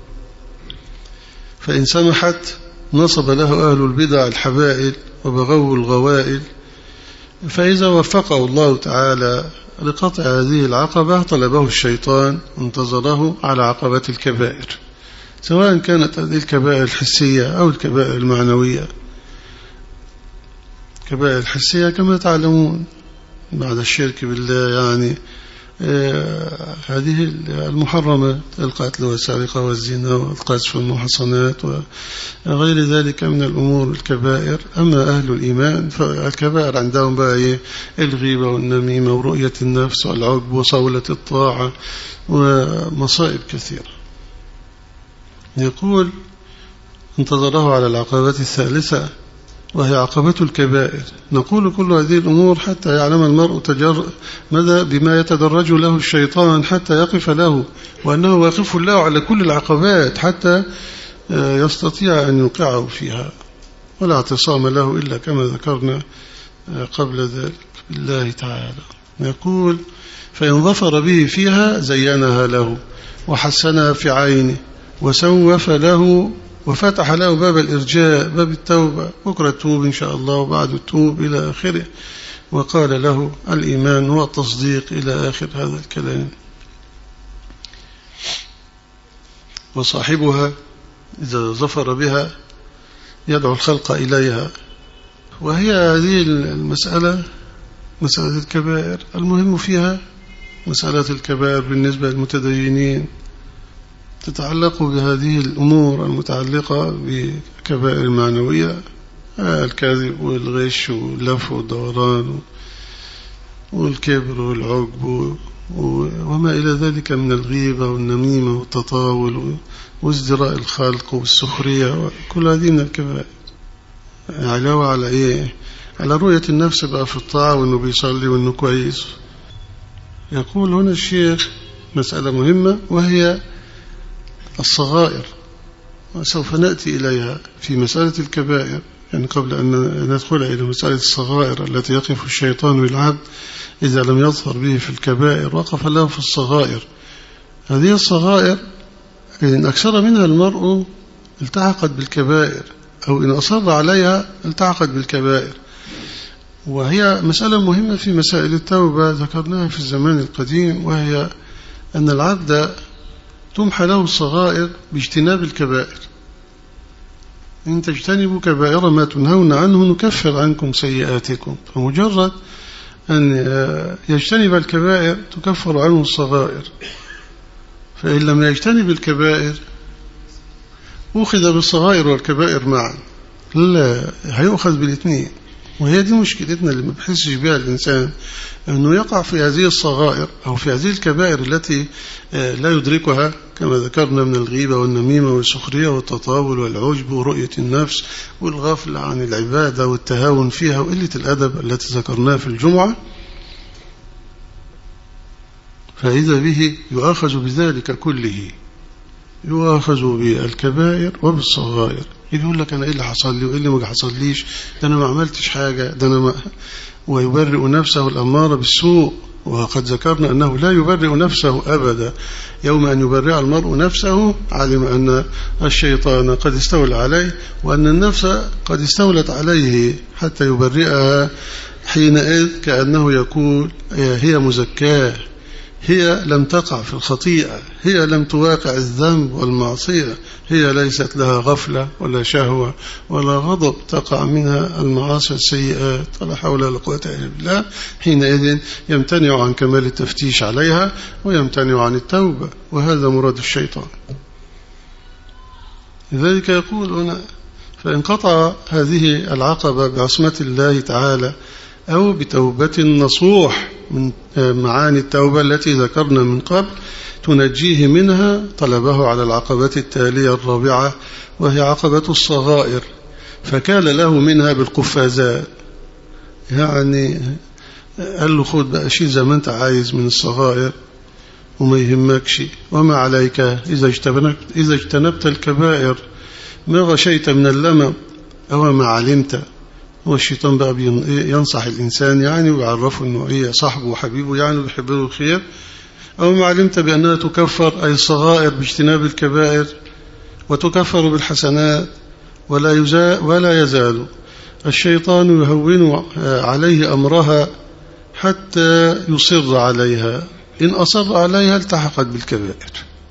فإن سمحت نصب له أهل البدع الحبائل وبغوا الغوائل. فإذا وفقه الله تعالى لقطع هذه العقبة طلبه الشيطان وانتظره على عقبة الكبائر، سواء كانت هذه الكبائر الحسية أو الكبائر المعنوية. الكبائر الحسية كما تعلمون بعد الشرك بالله يعني آه هذه المحرمات: القتل والسرقة والزنا والقذف والمحصنات وغير ذلك من الأمور الكبائر. أما أهل الإيمان فالكبائر عندهم بقى إيه؟ الغيبة والنميمة ورؤية النفس والعجب وصولة الطاعة ومصائب كثيرة. يقول: انتظره على العقبات الثالثة وهي عقبة الكبائر. نقول كل هذه الأمور حتى يعلم المرء تجر ماذا بما يتدرج له الشيطان حتى يقف له، وأنه واقف له على كل العقبات حتى يستطيع أن يوقعه فيها، ولا اعتصام له إلا كما ذكرنا قبل ذلك بالله تعالى. يقول: فإن ظفر به فيها زينها له وحسنها في عينه وسوف له وفتح له باب الإرجاء، باب التوبة، بكرة التوب إن شاء الله وبعد التوب إلى آخره، وقال له الإيمان هو التصديق إلى آخر هذا الكلام. وصاحبها إذا ظفر بها يدعو الخلق إليها. وهي هذه المسألة مسألة الكبائر، المهم فيها مسألة الكبائر بالنسبة للمتدينين تتعلق بهذه الأمور المتعلقة بكبائر المعنوية: الكذب والغش واللف والدوران والكبر والعجب وما إلى ذلك من الغيبة والنميمة والتطاول وازدراء الخلق والسخرية، كل هذه من الكبائر. علاوة على إيه؟ على رؤية النفس بقى في الطاعة وأنه بيصلي وأنه كويس. يقول هنا الشيخ مسألة مهمة وهي الصغائر، وسوف نأتي إليها في مسألة الكبائر، يعني قبل أن ندخل إلى مسألة الصغائر التي يقف الشيطان للعبد إذا لم يظهر به في الكبائر، وقف له في الصغائر. هذه الصغائر إن أكثر منها المرء التحقت بالكبائر، أو إن أصر عليها التحقت بالكبائر. وهي مسألة مهمة في مسائل التوبة ذكرناها في الزمان القديم، وهي أن العبد تمحى له الصغائر باجتناب الكبائر. إن تجتنبوا كبائر ما تنهون عنه نكفر عنكم سيئاتكم. فمجرد أن يجتنب الكبائر تكفر عنه الصغائر. فإن لم يجتنب الكبائر أخذ بالصغائر والكبائر معا، لا هيأخذ بالاثنين. وهي دي مشكلتنا اللي ما بحسش بها الإنسان، أنه يقع في هذه الصغائر أو في هذه الكبائر التي لا يدركها كما ذكرنا من الغيبة والنميمة والسخرية والتطاول والعجب ورؤية النفس والغفل عن العبادة والتهاون فيها وقلة الأدب التي ذكرناها في الجمعة. فإذا به يؤاخذ بذلك كله، يؤاخذ بالكبائر وبالصغائر. يقول لك أنا إيه اللي حصل لي وإيه اللي ما حصليش، ده أنا ما عملتش حاجة، ده أنا ما، ويبرئ نفسه الأمارة بالسوء. وقد ذكرنا أنه لا يبرئ نفسه أبدا. يوم أن يبرئ المرء نفسه علم أن الشيطان قد استولى عليه، وأن النفس قد استولت عليه حتى يبرئها حينئذ كأنه يقول هي مزكاة، هي لم تقع في الخطيئة، هي لم تواقع الذنب والمعصية، هي ليست لها غفلة ولا شهوة ولا غضب تقع منها المعاصي والسيئات، ولا حول ولا قوة إلا بالله. حينئذ يمتنع عن كمال التفتيش عليها ويمتنع عن التوبة، وهذا مراد الشيطان. لذلك يقول هنا: فإن قطع هذه العقبة بعصمة الله تعالى أو بتوبة نصوح من معاني التوبة التي ذكرنا من قبل تنجيه منها، طلبه على العقبة التالية الرابعة، وهي عقبة الصغائر، فكان له منها بالقفازات. يعني قال له: خد بقى شيء زي ما انت عايز من الصغائر وما يهمكش، وما عليك إذا اجتنبت, إذا اجتنبت الكبائر ما غشيت من اللمم أو ما علمت. والشيطان بقى ينصح الإنسان يعني ويعرفه أنه هي صاحبه وحبيبه يعني ويحب له الخير. أو ما علمت بأنها تكفر، أي الصغائر باجتناب الكبائر، وتكفر بالحسنات، ولا يزال, ولا يزال الشيطان يهون عليه أمرها حتى يصر عليها، إن أصر عليها التحقت بالكبائر.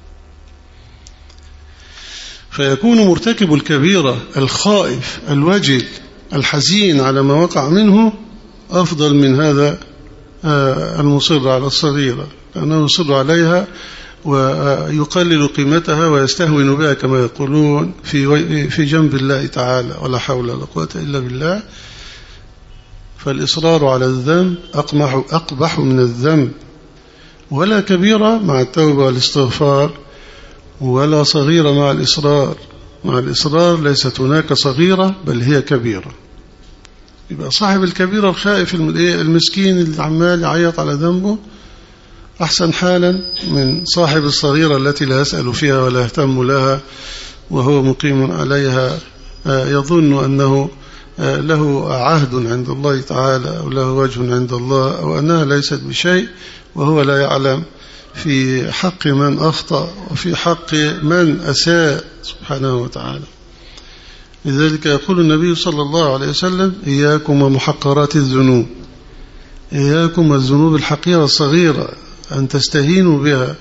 فيكون مرتكب الكبيرة الخائف الوجل الحزين على ما وقع منه أفضل من هذا المصر على الصغيرة، لأنه يصر عليها ويقلل قيمتها ويستهون بها كما يقولون في في جنب الله تعالى، ولا حول ولا قوة إلا بالله. فالإصرار على الذنب أقبح, أقبح من الذنب، ولا كبيرة مع التوبة والاستغفار، ولا صغيرة مع الإصرار. مع الإصرار ليست هناك صغيرة بل هي كبيرة. يبقى صاحب الكبيرة الخائف المسكين اللي عمال يعيط على ذنبه أحسن حالا من صاحب الصغيرة التي لا يسأل فيها ولا يهتم لها، وهو مقيم عليها يظن أنه له عهد عند الله تعالى أو له وجه عند الله، أو أنها ليست بشيء، وهو لا يعلم في حق من أخطأ وفي حق من أساء سبحانه وتعالى. لذلك يقول النبي صلى الله عليه وسلم: إياكم ومحقرات الذنوب، إياكم الذنوب الحقيرة والصغيرة أن تستهينوا بها.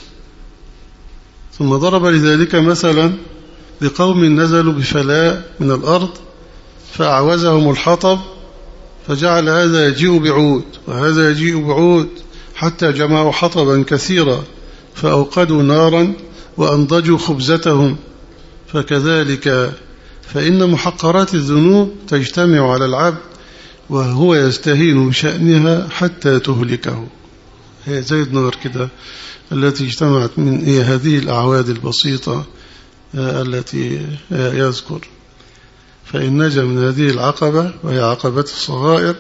ثم ضرب لذلك مثلا بقوم نزلوا بفلاء من الأرض فأعوزهم الحطب، فجعل هذا يجيء بعود وهذا يجيء بعود حتى جمعوا حطبا كثيرا فأوقدوا نارا وأنضجوا خبزتهم. فكذلك فإن محقرات الذنوب تجتمع على العبد وهو يستهين بشأنها حتى تهلكه. هي زي النار كده التي اجتمعت من إيه هذه الأعواد البسيطة التي يذكر. فإن نجا من هذه العقبة وهي عقبة الصغائر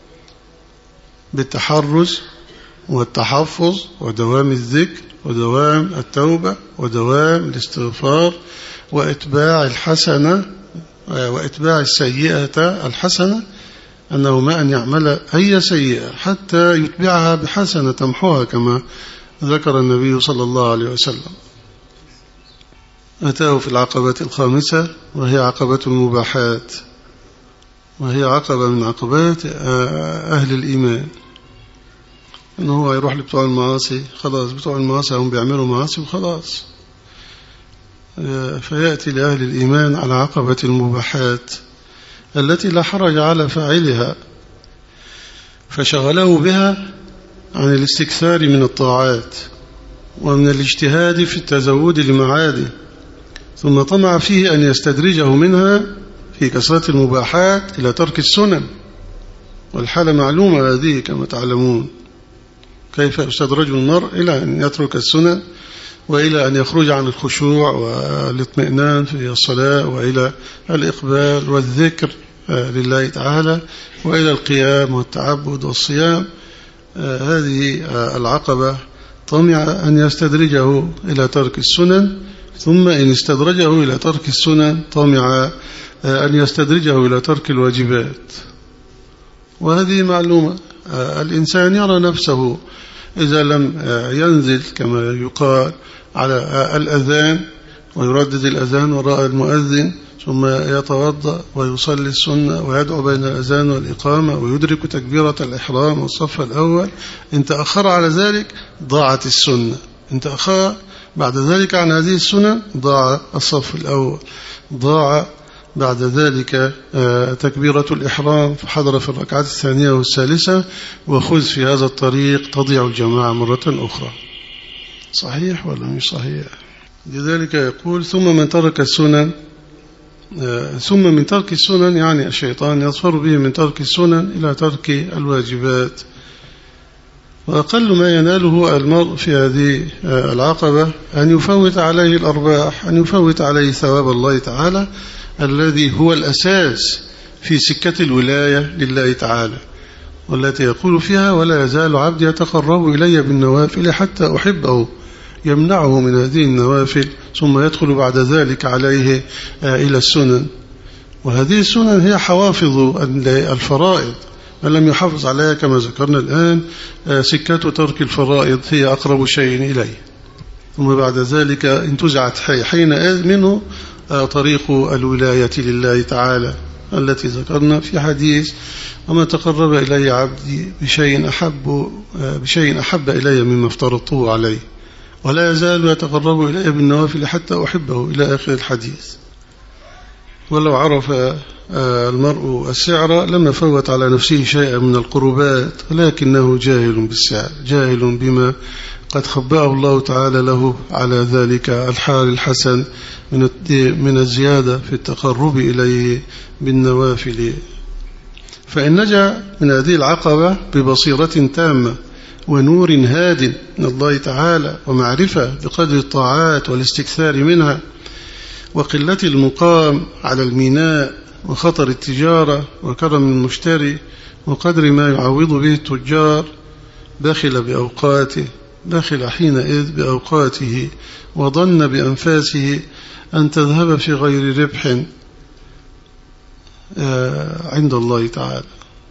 بالتحرز والتحفظ ودوام الذكر ودوام التوبة ودوام الاستغفار وإتباع الحسنة وإتباع السيئة الحسنة، أنه ما أن يعمل أي سيئة حتى يتبعها بحسنة تمحوها كما ذكر النبي صلى الله عليه وسلم. أتاه في العقبة الخامسة وهي عقبة المباحات، وهي عقبة من عقبات أهل الإيمان، أنه هو يروح لبتوع المعاصي، خلاص بتوع المعاصي هم بيعملوا معاصي وخلاص. فيأتي لأهل الإيمان على عقبة المباحات التي لا حرج على فاعلها، فشغله بها عن الاستكثار من الطاعات ومن الاجتهاد في التزود لمعاده، ثم طمع فيه أن يستدرجه منها في كثرة المباحات إلى ترك السنن. والحالة معلومة هذه كما تعلمون، كيف يستدرج المرء إلى أن يترك السنن وإلى أن يخرج عن الخشوع والاطمئنان في الصلاة وإلى الإقبال والذكر لله تعالى وإلى القيام والتعبد والصيام. هذه العقبة طمع أن يستدرجه إلى ترك السنن، ثم إن استدرجه إلى ترك السنن طمع أن يستدرجه إلى ترك الواجبات. وهذه معلومة، الإنسان يرى نفسه إذا لم ينزل كما يقال على الأذان ويردد الأذان وراء المؤذن ثم يتوضأ ويصلي السنة ويدعو بين الأذان والإقامة ويدرك تكبيرة الإحرام والصف الأول، إن تأخر على ذلك ضاعت السنة، إن تأخر بعد ذلك عن هذه السنة ضاع الصف الأول، ضاع بعد ذلك تكبيرة الإحرام فحضر في الركعة الثانية والثالثة، وخذ في هذا الطريق تضيع الجماعة مرة أخرى. صحيح ولا مش صحيح؟ لذلك يقول ثم من ترك السنن، ثم من ترك السنن يعني الشيطان يظفر به من ترك السنن إلى ترك الواجبات. وأقل ما يناله المرء في هذه العقبة أن يفوت عليه الأرباح، أن يفوت عليه ثواب الله تعالى الذي هو الأساس في سكة الولاية لله تعالى، والتي يقول فيها ولا يزال عبدي يتقرب إلي بالنوافل حتى أحبه، يمنعه من هذه النوافل ثم يدخل بعد ذلك عليه إلى السنن. وهذه السنن هي حوافظ الفرائض، من لم يحافظ عليها كما ذكرنا الآن سكة ترك الفرائض هي أقرب شيء إليه. ثم بعد ذلك انتزعت حينئذ منه طريق الولاية لله تعالى التي ذكرنا في حديث وما تقرب إلي عبدي بشيء أحب, بشيء أحب إلي مما افترضته عليه ولا يزال يتقرب إلي بالنوافل حتى أحبه إلى آخر الحديث. ولو عرف المرء السعر لما فوت على نفسه شيئا من القربات، ولكنه جاهل بالسعر، جاهل بما قد خبأه الله تعالى له على ذلك الحال الحسن من من الزيادة في التقرب إليه بالنوافل. فإن نجا من هذه العقبة ببصيرة تامة ونور هاد من الله تعالى ومعرفة بقدر الطاعات والاستكثار منها وقلة المقام على الميناء وخطر التجارة وكرم المشتري وقدر ما يعوض به التجار، بخل بأوقاته بخل حينئذ بأوقاته وظن بأنفاسه أن تذهب في غير ربح عند الله تعالى.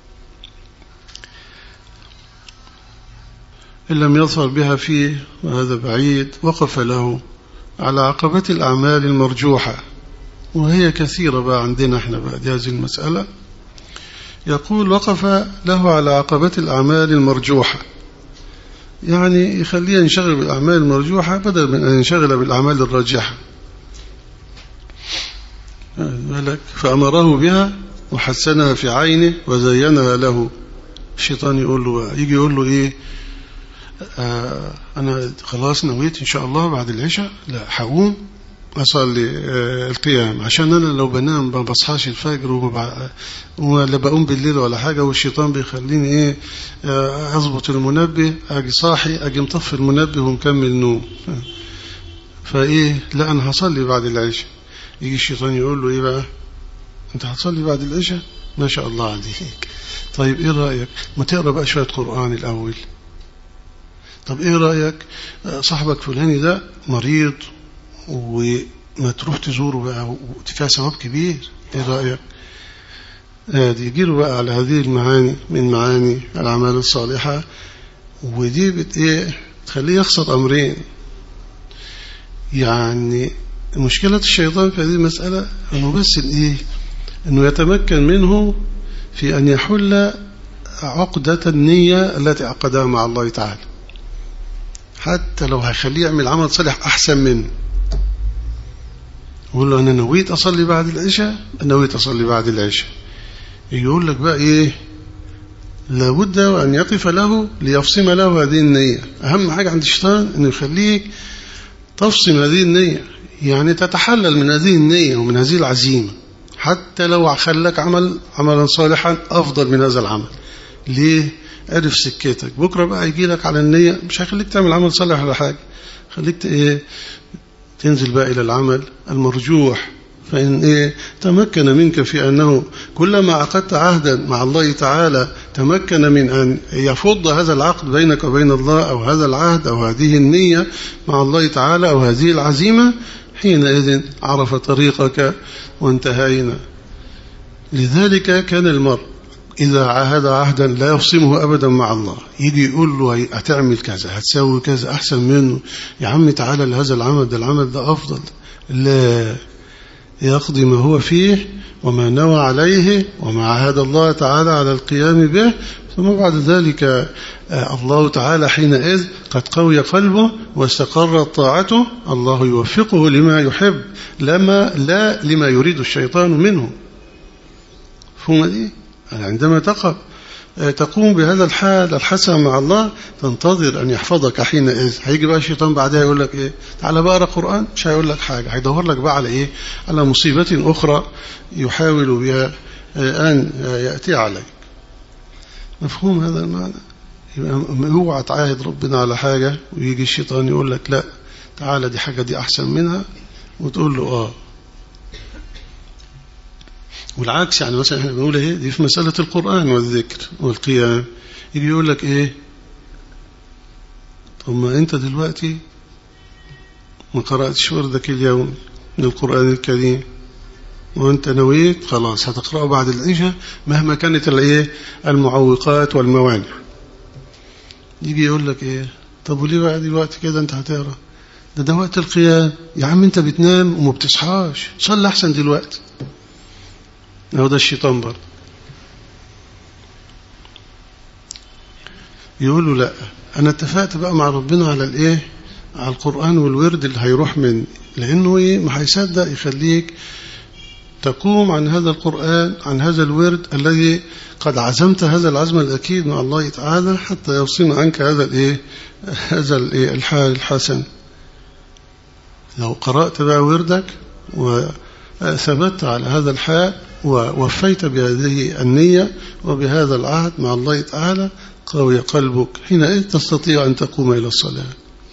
إن لم يظفر بها فيه وهذا بعيد وقف له على عقبة الأعمال المرجوحة، وهي كثيرة بقى عندنا احنا بقى هذه المسألة. يقول وقف له على عقبة الأعمال المرجوحة، يعني يخليه ينشغل بالأعمال المرجوحة بدل من أن ينشغل بالأعمال الراجحة. فأمره بها وحسنها في عينه وزينها له. الشيطان يقول له يجي يقول له إيه آه أنا خلاص نويت إن شاء الله بعد العشاء لا هقوم أصلي آه القيام، عشان أنا لو بنام ما بصحاش الفجر ولا بقوم بالليل ولا حاجة، والشيطان بيخليني إيه آه أضبط المنبه، أجي صاحي أجي مطفي المنبه ومكمل نوم. فإيه لا أنا هصلي بعد العشاء. يجي الشيطان يقول له إيه بقى أنت هتصلي بعد العشاء ما شاء الله عليك، طيب إيه رأيك ما تقرأ بقى شوية قرآن الأول؟ طب إيه رأيك صاحبك فلاني ده مريض وما تروح تزوره بقى وتفيها ثواب كبير، إيه رأيك؟ دي يجيله بقى على هذه المعاني من معاني الأعمال الصالحة، ودي بت إيه تخليه يخسر أمرين. يعني مشكلة الشيطان في هذه المسألة أنه بس إيه أنه يتمكن منه في أن يحل عقدة النية التي عقدها مع الله تعالى، حتى لو هيخليه يعمل عمل صالح أحسن منه. يقول له أنا نويت أصلي بعد العشاء، نويت أصلي بعد العشاء. يقول لك بقى إيه لابد أن يقف له ليفصم له هذه النية. أهم حاجة عند الشيطان أنه يخليك تفصم هذه النية، يعني تتحلل من هذه النية ومن هذه العزيمة، حتى لو خلك عمل عملا صالحا أفضل من هذا العمل. ليه؟ عرف سكتك. بكرة بقى يجي لك على النية مش هيخليك تعمل عمل صالح ولا حاجة، خليك إيه تنزل بقى إلى العمل المرجوح. فإن إيه تمكن منك في أنه كلما عقدت عهدا مع الله تعالى تمكن من أن يفض هذا العقد بينك وبين الله، أو هذا العهد أو هذه النية مع الله تعالى أو هذه العزيمة، حينئذ عرف طريقك وانتهينا. لذلك كان المرء إذا عاهد عهدا لا يفصمه أبدا مع الله، يجي يقول له هتعمل كذا هتسوي كذا أحسن منه، يا عم تعالى لهذا العمل ده العمل ده أفضل، لا يقضي ما هو فيه وما نوى عليه وما عهد الله تعالى على القيام به، ثم بعد ذلك الله تعالى حينئذ قد قوي قلبه واستقرت طاعته، الله يوفقه لما يحب لما لا لما يريد الشيطان منه. فهم دي عندما تقف تقوم بهذا الحال الحسن مع الله تنتظر أن يحفظك حينئذ. هيجي بقى الشيطان بعدها يقول لك إيه؟ تعالى بقى اقرأ قرآن، مش هيقول لك حاجة، هيدور لك بقى على إيه؟ على مصيبة أخرى يحاول بها أن يأتي عليك. مفهوم هذا المعنى؟ اوعى تعاهد ربنا على حاجة ويجي الشيطان يقول لك لا تعالى دي حاجة دي أحسن منها، وتقول له آه. والعكس، يعني مثلا احنا بنقول ايه دي في مسألة القرآن والذكر والقيام، يجي يقول لك ايه طب ما انت دلوقتي ما قرأتش وردك اليوم من القرآن الكريم، وانت نويت خلاص هتقرأه بعد العشاء مهما كانت الايه المعوقات والموانع. يجي يقول لك ايه طب وليه بقى دلوقتي كده انت هتقرأ؟ ده ده وقت القيام يا عم، انت بتنام وما بتصحاش، صلي احسن دلوقتي. هو ده الشيطان برضه يقول له لا انا اتفقت بقى مع ربنا على الايه على القرآن والورد اللي هيروح مني، لانه ايه ما هيصدق يخليك تقوم عن هذا القرآن عن هذا الورد الذي قد عزمت هذا العزم الأكيد مع الله تعالى حتى يوصل عنك هذا الايه هذا الايه الحال الحسن. لو قرأت بقى وردك وثبت على هذا الحال ووفيت بهذه النية وبهذا العهد مع الله تعالى قوي قلبك، حينئذ تستطيع أن تقوم إلى الصلاة.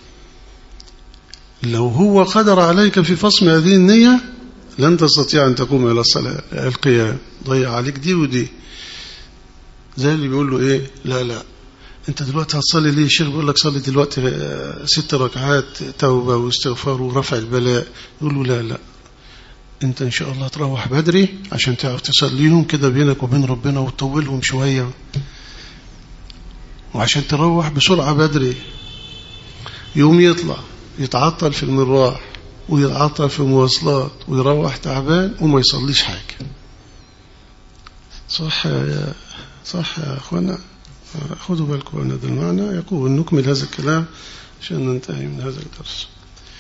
لو هو قدر عليك في فصم هذه النية لن تستطيع أن تقوم إلى الصلاة. القيام ضيع عليك دي ودي، زي اللي بيقول له إيه لا لا أنت دلوقتي هتصلي ليه؟ الشيخ بيقول لك صلي دلوقتي ست ركعات توبة واستغفار ورفع البلاء. يقول له لا لا أنت إن شاء الله تروح بدري عشان تعرف تصليهم كده بينك وبين ربنا وتطولهم شوية، وعشان تروح بسرعة بدري. يوم يطلع يتعطل في المراح ويتعطل في المواصلات ويروح تعبان وما يصليش حاجة. صح يا صح يا أخوانا، خذوا بالكم من هذا المعنى. يقول نكمل هذا الكلام عشان ننتهي من هذا الدرس.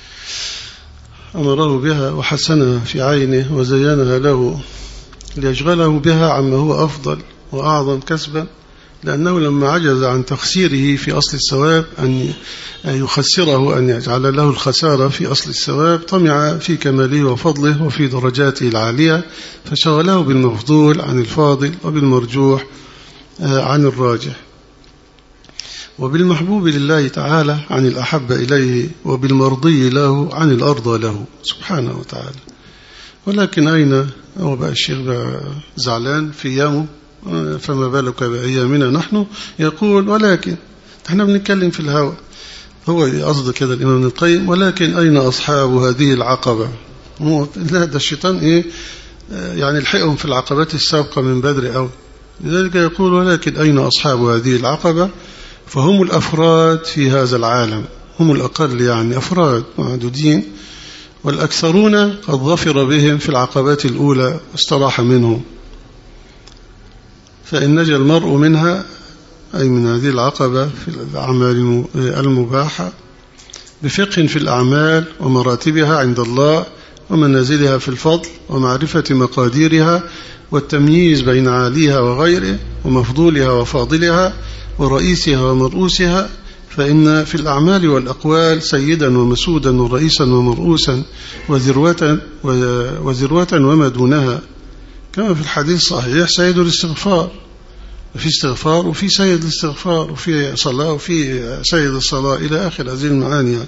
أمره بها وحسنها في عينه وزينها له ليشغله بها عما هو أفضل وأعظم كسبا، لأنه لما عجز عن تخسيره في أصل الثواب أن يخسره أن يجعل له الخسارة في أصل الثواب، طمع في كماله وفضله وفي درجاته العالية فشغله بالمفضول عن الفاضل وبالمرجوح عن الراجح، وبالمحبوب لله تعالى عن الأحب إليه، وبالمرضي له عن الأرضى له سبحانه وتعالى. ولكن أين هو بقى الشيخ بقى زعلان في أيامه فما بالك بأيامنا نحن؟ يقول ولكن احنا بنتكلم في الهوى، هو قصد كده الإمام ابن القيم ولكن أين أصحاب هذه العقبة؟ هو لا ده الشيطان إيه يعني الحقهم في العقبات السابقة من بدري أوي. لذلك يقول ولكن أين أصحاب هذه العقبة؟ فهم الأفراد في هذا العالم، هم الأقل يعني أفراد معدودين، والأكثرون قد ظفر بهم في العقبات الأولى واستراح منهم. فإن نجا المرء منها أي من هذه العقبة في الأعمال المباحة بفقه في الأعمال ومراتبها عند الله ومنازلها في الفضل ومعرفة مقاديرها والتمييز بين عاليها وغيره ومفضولها وفاضلها ورئيسها ومرؤوسها، فإن في الأعمال والأقوال سيدا ومسودا ورئيسا ومرؤوسا وذروة, وذروة وما دونها، كما في الحديث الصحيح سيد الاستغفار، وفي استغفار وفي سيد الاستغفار وفي صلاة وفي سيد الصلاة إلى آخر هذه المعاني.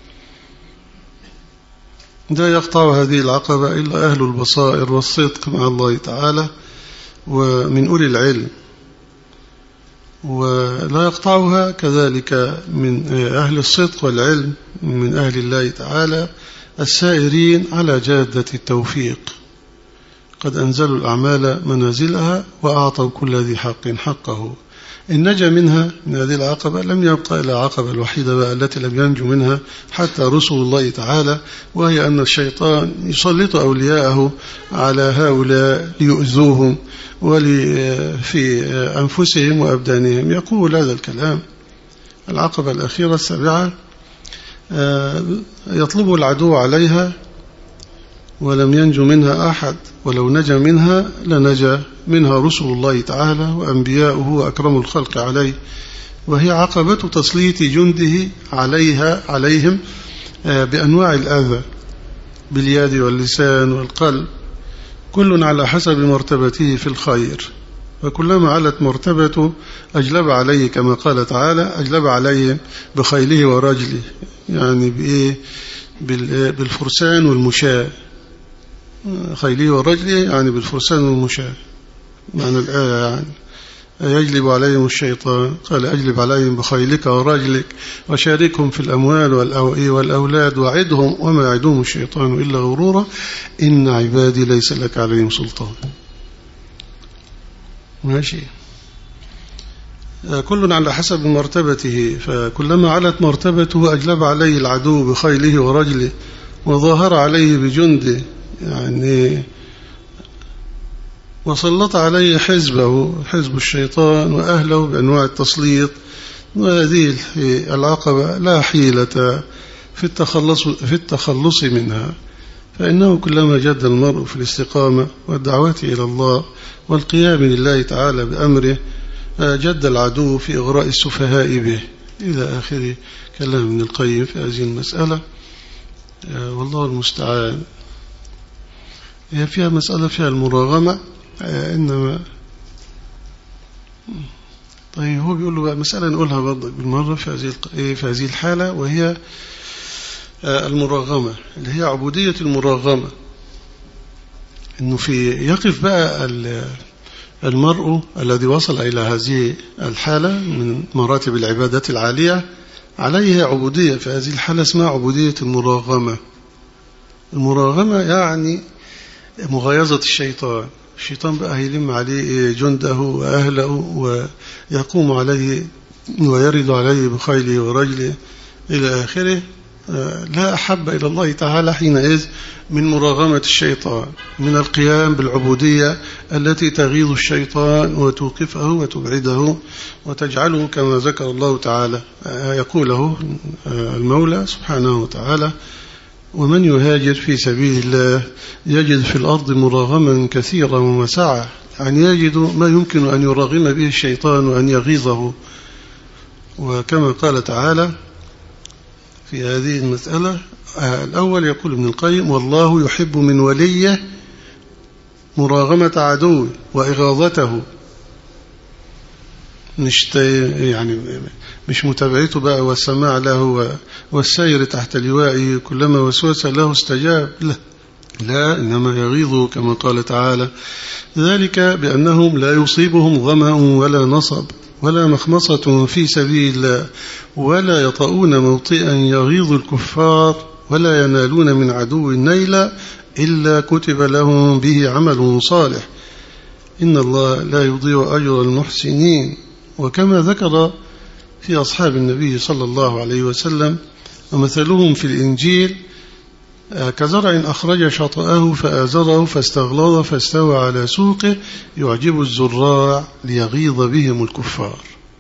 لا يقطع هذه العقبة إلا أهل البصائر والصدق مع الله تعالى ومن أولي العلم، ولا يقطعها كذلك من أهل الصدق والعلم من أهل الله تعالى السائرين على جادة التوفيق، قد أنزلوا الأعمال منازلها وأعطوا كل ذي حق حقه. إن نجا منها من هذه العقبة لم يبقى إلا العقبة الوحيدة بقى التي لم ينجو منها حتى رسل الله تعالى، وهي أن الشيطان يسلط أولياءه على هؤلاء ليؤذوهم وفي أنفسهم وأبدانهم. يقول هذا الكلام. العقبة الأخيرة السابعة يطلب العدو عليها ولم ينجو منها أحد، ولو نجا منها لنجا منها رسل الله تعالى وأنبياؤه وأكرم الخلق عليه، وهي عقبة تسليط جنده عليها عليهم بأنواع الأذى باليد واللسان والقلب، كل على حسب مرتبته في الخير، وكلما علت مرتبته أجلب عليه كما قال تعالى أجلب عليه بخيله ورجله، يعني بإيه؟ بالفرسان والمشاة، خيله ورجله يعني بالفرسان والمشاة معنى الآية، يعني يجلب عليهم الشيطان قال أجلب عليهم بخيلك ورجلك وشاركهم في الأموال والأولاد وعدهم وما يعدهم الشيطان إلا غرورا إن عبادي ليس لك عليهم سلطان. ماشي. كل على حسب مرتبته، فكلما علت مرتبته أجلب عليه العدو بخيله ورجله وظاهر عليه بجنده، يعني وسلط عليه حزبه حزب الشيطان وأهله بأنواع التسليط. وهذه العقبة لا حيلة في التخلص, في التخلص منها، فإنه كلما جد المرء في الاستقامة والدعوة إلى الله والقيام لله تعالى بأمره جد العدو في إغراء السفهاء به إلى آخر كلام ابن القيم في هذه المسألة. والله المستعان. هي فيها مسألة فيها المراغمة إنما طيب هو بيقول له بقى مسألة نقولها برضك بالمرة في هذه في هذه الحالة، وهي المراغمة اللي هي عبودية المراغمة. إنه في يقف بقى المرء الذي وصل إلى هذه الحالة من مراتب العبادة العالية عليه عبودية، في هذه الحالة اسمها عبودية المراغمة. المراغمة يعني مغايظة الشيطان. الشيطان بقى هيلم عليه جنده وأهله ويقوم عليه ويرد عليه بخيله ورجله إلى آخره. لا أحب إلى الله تعالى حينئذ من مراغمة الشيطان، من القيام بالعبودية التي تغيظ الشيطان وتوقفه وتبعده وتجعله كما ذكر الله تعالى يقوله المولى سبحانه وتعالى: ومن يهاجر في سبيل الله يجد في الأرض مراغما كثيرا ومسعة، يعني يجد ما يمكن أن يراغم به الشيطان وأن يغيظه. وكما قال تعالى في هذه المسألة الأول يقول ابن القيم: والله يحب من وليه مراغمة عدوه وإغاظته، مش يعني مش متابعته بقى والسماع له والسير تحت لوائه كلما وسوس له استجاب، لا لا إنما يغيظه كما قال تعالى: ذلك بأنهم لا يصيبهم ظمأ ولا نصب ولا مخمصة في سبيل الله ولا يطؤون موطئا يغيظ الكفار ولا ينالون من عدو نيلا إلا كتب لهم به عمل صالح إن الله لا يضيع أجر المحسنين. وكما ذكر في أصحاب النبي صلى الله عليه وسلم: ومثلهم في الإنجيل كزرع أخرج شطأه فآزره فاستغلظ فاستوى على سوقه يعجب الزراع ليغيظ بهم الكفار.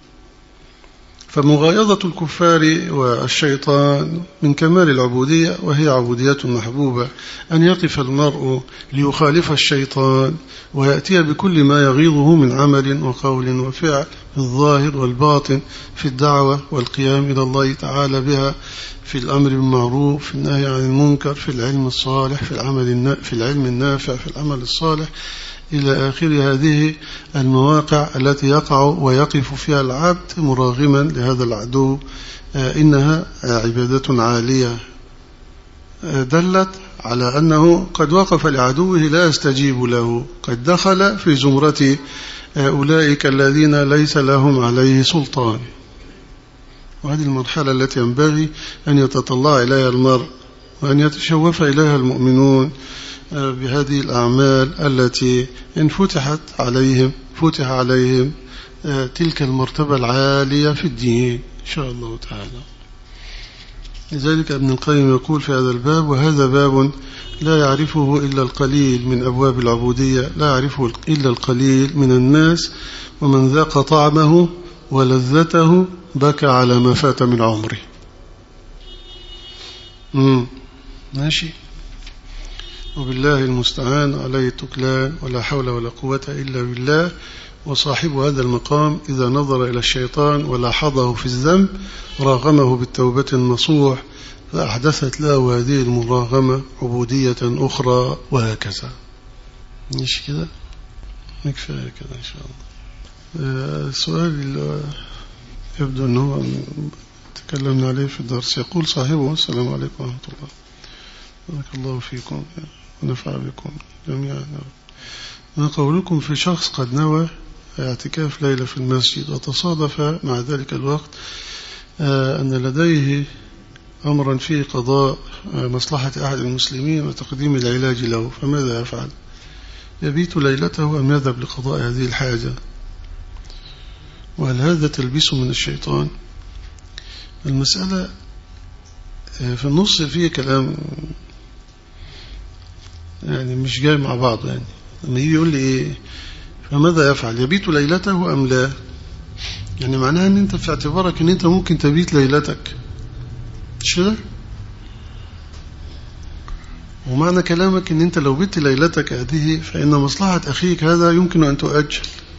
فمغايظة الكفار والشيطان من كمال العبودية، وهي عبودية محبوبة، أن يقف المرء ليخالف الشيطان ويأتي بكل ما يغيظه من عمل وقول وفعل في الظاهر والباطن، في الدعوة والقيام إلى الله تعالى بها، في الأمر بالمعروف، في النهي عن المنكر، في العلم الصالح، في العمل في العلم النافع، في العمل الصالح إلى آخر هذه المواقع التي يقع ويقف فيها العبد مراغما لهذا العدو. إنها عبادة عالية دلت على أنه قد وقف لعدوه لا يستجيب له، قد دخل في زمرة أولئك الذين ليس لهم عليه سلطان. وهذه المرحلة التي ينبغي أن يتطلع إليها المرء وأن يتشوف إليها المؤمنون بهذه الأعمال التي إن فتحت عليهم فتح عليهم تلك المرتبة العالية في الدين إن شاء الله تعالى. لذلك ابن القيم يقول في هذا الباب: وهذا باب لا يعرفه إلا القليل من أبواب العبودية، لا يعرفه إلا القليل من الناس، ومن ذاق طعمه ولذته بكى على ما فات من عمره. مم. ماشي. وبالله المستعان عليه التكلان، ولا حول ولا قوة إلا بالله. وصاحب هذا المقام إذا نظر إلى الشيطان ولاحظه في الذنب راغمه بالتوبة النصوح، فأحدثت له هذه المراغمة عبودية أخرى، وهكذا. مش كده؟ نكفى كده إن شاء الله. السؤال يبدو أنه تكلمنا عليه في الدرس. يقول صاحبه: السلام عليكم ورحمة الله، بارك الله فيكم ونفع بكم جميعا. ما قولكم في شخص قد نوى اعتكاف ليلة في المسجد، وتصادف مع ذلك الوقت أن لديه أمرا فيه قضاء مصلحة أحد المسلمين وتقديم العلاج له، فماذا يفعل؟ يبيت ليلته أم يذهب لقضاء هذه الحاجة؟ وهل هذا تلبيس من الشيطان؟ المسألة في النص فيه كلام يعني مش جاي مع بعض. يعني لما يجي يقول لي إيه فماذا يفعل؟ يبيت ليلته أم لا؟ يعني معناها أن أنت في اعتبارك أن أنت ممكن تبيت ليلتك، مش كده؟ ومعنى كلامك أن أنت لو بيت ليلتك هذه فإن مصلحة أخيك هذا يمكن أن تؤجل.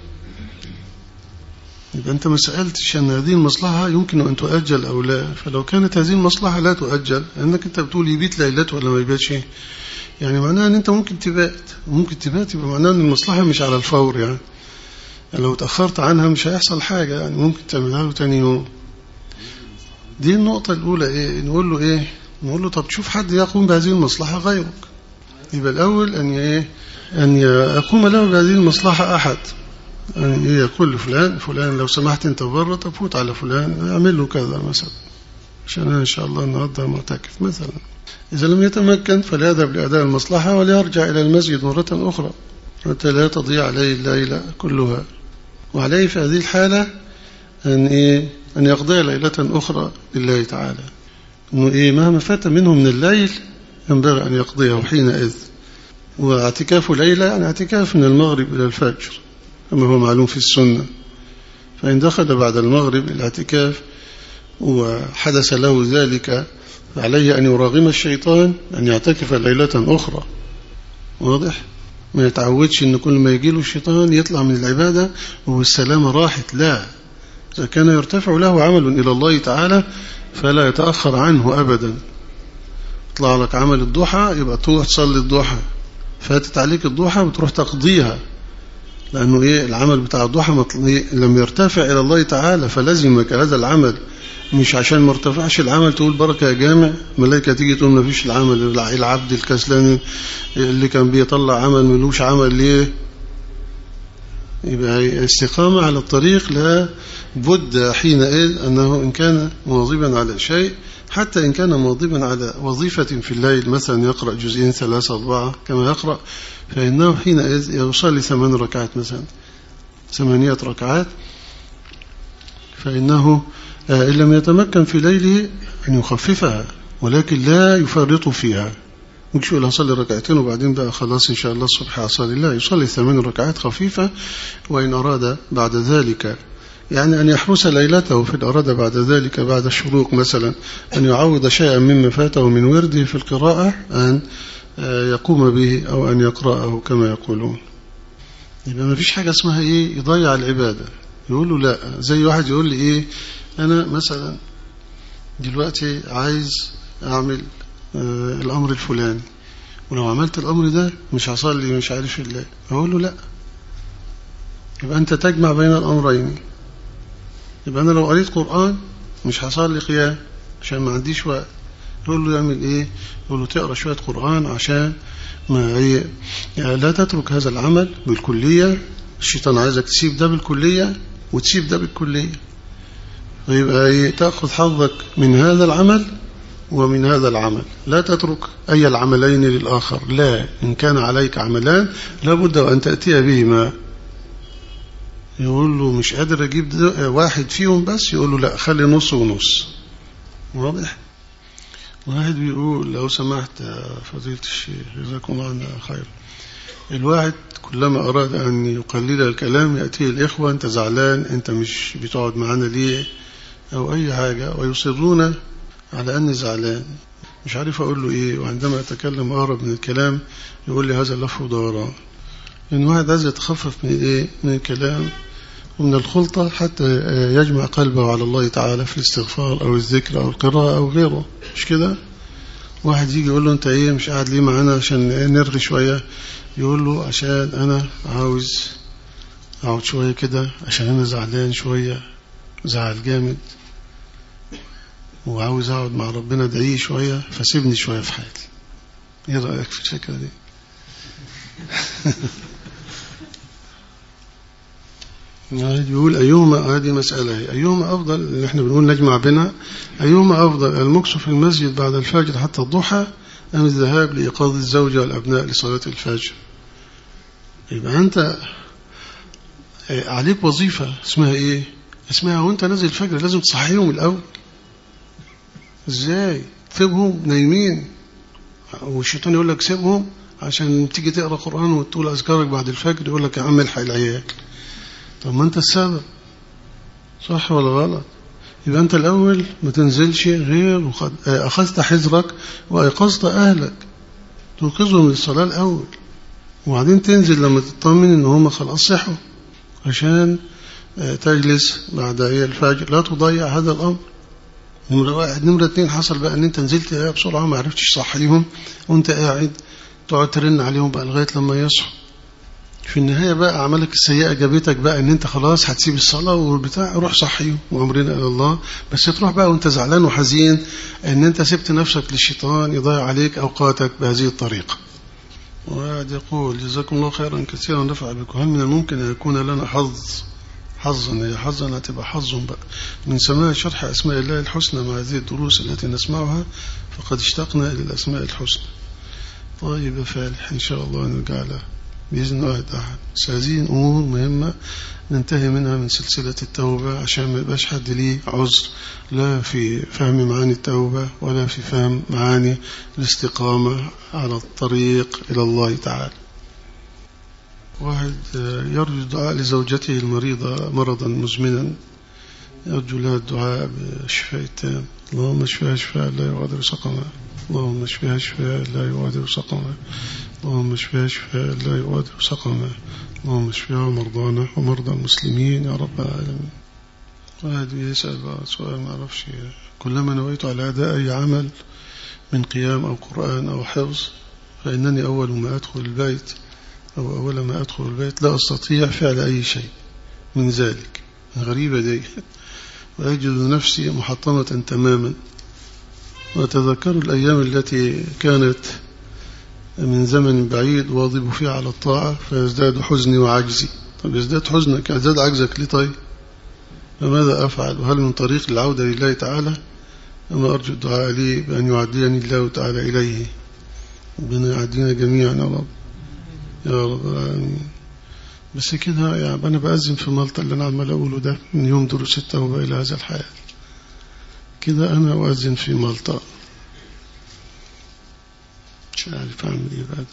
يبقى أنت ما سألتش أن هذه المصلحة يمكن أن تؤجل أو لا. فلو كانت هذه المصلحة لا تؤجل، أنك أنت بتقول يبيت ليلته ولا ما يبيتش، يعني معناها أن أنت ممكن تبات ممكن تبات يبقى معناها أن المصلحة مش على الفور. يعني, يعني لو تأخرت عنها مش هيحصل حاجة، يعني ممكن تعملها له تاني يوم. دي النقطة الأولى. إيه نقول له إيه نقول له طب شوف حد يقوم بهذه المصلحة غيرك. يبقى الأول أن إيه أن يقوم له بهذه المصلحة أحد، يعني إيه يقول لفلان فلان لو سمحت أنت بره تفوت على فلان أعمل له كذا مثلا عشان أنا إن شاء الله النهارده معتكف مثلا. إذا لم يتمكن فليذهب لأداء المصلحة وليرجع إلى المسجد مرة أخرى حتى لا تضيع عليه الليلة كلها. وعليه في هذه الحالة أن إيه أن يقضي ليلة أخرى لله تعالى، إنه إيه مهما فات منه من الليل ينبغي أن يقضيه حينئذ. واعتكاف ليلة يعني اعتكاف من المغرب إلى الفجر كما هو معلوم في السنة. فإن دخل بعد المغرب الاعتكاف وحدث له ذلك فعليه أن يراغم الشيطان أن يعتكف ليلة أخرى. واضح؟ ما يتعودش أن كل ما يجي له الشيطان يطلع من العبادة والسلامة راحت. لا، إذا كان يرتفع له عمل إلى الله تعالى فلا يتأخر عنه أبدا. يطلع لك عمل الضحى يبقى تروح تصلي الضحى، فاتت عليك الضحى وتروح تقضيها، لأنه إيه العمل بتاع الضحى لم يرتفع إلى الله تعالى فلازمك هذا العمل. مش عشان ما ارتفعش العمل تقول بركة يا جامع، ملايكة تيجي تقول ما فيش العمل، العبد الكسلان اللي كان بيطلع عمل ملوش عمل ليه. يبقى استقامة على الطريق لا بد حينئذ أنه إن كان مواظبا على شيء، حتى إن كان مواظبا على وظيفة في الليل مثلا يقرأ جزئين ثلاثة أربعة كما يقرأ، فإنه حينئذ يصلي ثمان ركعات مثلا ثمانية ركعات، فإنه إن لم يتمكن في ليله أن يخففها ولكن لا يفرط فيها. مش يقول هصلي ركعتين وبعدين بقى خلاص إن شاء الله الصبح هصلي، لا، يصلي ثمان ركعات خفيفة. وإن أراد بعد ذلك يعني أن يحرس ليلته، في أراد بعد ذلك بعد الشروق مثلا أن يعوض شيئا مما فاته من ورده في القراءة أن يقوم به أو أن يقرأه كما يقولون. يبقى ما فيش حاجة اسمها إيه يضيع العبادة. يقول له لا، زي واحد يقول لي إيه أنا مثلا دلوقتي عايز أعمل آه الأمر الفلاني، ولو عملت الأمر ده مش هصلي مش عارف الله. أقول له لا، يبقى أنت تجمع بين الأمرين. يبقى أنا لو قريت قرآن مش هصلي قيام عشان ما عنديش وقت. يقول له يعمل إيه؟ يقول له تقرأ شوية قرآن عشان ما هي يعني لا تترك هذا العمل بالكلية. الشيطان عايزك تسيب ده بالكلية وتسيب ده بالكلية، ويبقى تأخذ حظك من هذا العمل ومن هذا العمل، لا تترك أي العملين للآخر. لا، إن كان عليك عملان لابد أن تأتي بهما. يقول له مش قادر أجيب واحد فيهم بس، يقول له لا خلي نص ونص. واضح؟ واحد بيقول لو سمحت فضيلة الشيخ جزاكم الله عنا خير، الواحد كلما أراد أن يقلل الكلام يأتيه الإخوة أنت زعلان، أنت مش بتقعد معنا ليه أو أي حاجة، ويصرون على أني زعلان مش عارف أقول له إيه، وعندما أتكلم أهرب من الكلام يقول لي هذا لف ودوران. إن واحد عايز يتخفف من إيه، من الكلام ومن الخلطة حتى يجمع قلبه على الله تعالى في الاستغفار أو الذكر أو القراءة أو غيره، مش كده؟ واحد يجي يقول له أنت إيه مش قاعد ليه معنا عشان نرغي شوية، يقول له عشان أنا عاوز أقعد شوية كده، عشان أنا زعلان شوية زعل جامد وعاوز أقعد مع ربنا أدعيه شوية، فسيبني شوية في حالي. إيه رأيك في الفكرة دي؟ يقول أيهما، هذه مسألة هي أيهما أفضل، اللي احنا بنقول نجمع بنا، أيهما أفضل المكث في المسجد بعد الفجر حتى الضحى أم الذهاب لإيقاظ الزوجة والأبناء لصلاة الفجر؟ يبقى أنت عليك وظيفة اسمها إيه؟ اسمها وأنت نازل الفجر لازم تصحيهم الأول. إزاي؟ تسيبهم نايمين والشيطان يقول لك سيبهم عشان تيجي تقرأ قرآن وتقول أذكارك بعد الفجر يقول لك يا عم الحق العيال. طب ما أنت السبب، صح ولا غلط؟ يبقى أنت الأول ما تنزلش غير وخد... أخذت حذرك وأيقظت أهلك، توقظهم للصلاة الأول، وبعدين تنزل لما تطمن إن هم خلاص صحوا عشان تجلس بعد الفجر. لا تضيع هذا الأمر. نمرة واحد. نمرة اتنين، حصل بقى أن أنت نزلت بسرعة ما عرفتش صحيهم وأنت قاعد تقعد ترن عليهم بقى لغاية لما يصحوا. في النهاية بقى أعمالك السيئة جابتك بقى أن أنت خلاص هتسيب الصلاة والبتاع، روح صحيهم وأمرنا إلى الله. بس تروح بقى وأنت زعلان وحزين أن أنت سبت نفسك للشيطان يضيع عليك أوقاتك بهذه الطريقة. وقاعد يقول جزاكم الله خيرا كثيرا نفع بكم، هل من الممكن أن يكون لنا حظ حظا هي حظا هتبقى حظ بقى من سماع شرح أسماء الله الحسنى مع هذه الدروس التي نسمعها، فقد اشتقنا إلى الأسماء الحسنى. طيب يا فالح إن شاء الله نرجع لها بإذن واحد أحد. هذه أمور مهمة ننتهي منها من سلسلة التوبة عشان ما يبقاش حد ليه عذر لا في فهم معاني التوبة ولا في فهم معاني الاستقامة على الطريق إلى الله تعالى. واحد يرجو الدعاء لزوجته المريضة مرضا مزمنا، يرجو لها الدعاء بالشفاء التام. اللهم اشفها شفاء لا يغادر سقما، اللهم اشفها شفاء لا يغادر سقما، اللهم اشفها شفاء لا يغادر سقما، اللهم اشفها ومرضانا ومرضى المسلمين يا رب العالمين. واحد يسأل بقى سؤال ما أعرفش، كلما نويت على أداء أي عمل من قيام أو قرآن أو حفظ فإنني أول ما أدخل البيت أو أول ما أدخل البيت لا أستطيع فعل أي شيء من ذلك. غريبة دي. وأجد نفسي محطمة تماما. وأتذكر الأيام التي كانت من زمن بعيد واظب فيها على الطاعة فيزداد حزني وعجزي. طب يزداد حزنك يزداد عجزك ليه؟ طيب فماذا أفعل؟ وهل من طريق العودة لله تعالى؟ أما أرجو الدعاء لي بأن يعديني الله تعالى إليه. ربنا يعدينا جميعا يا رب يا رب العالمين. بس كده يعني أنا بأذن في مالطا اللي أنا عمال أقوله ده من يوم دروس التوبة إلى هذا الحال. كده أنا أؤذن في مالطا، مش عارف أعمل إيه بعد.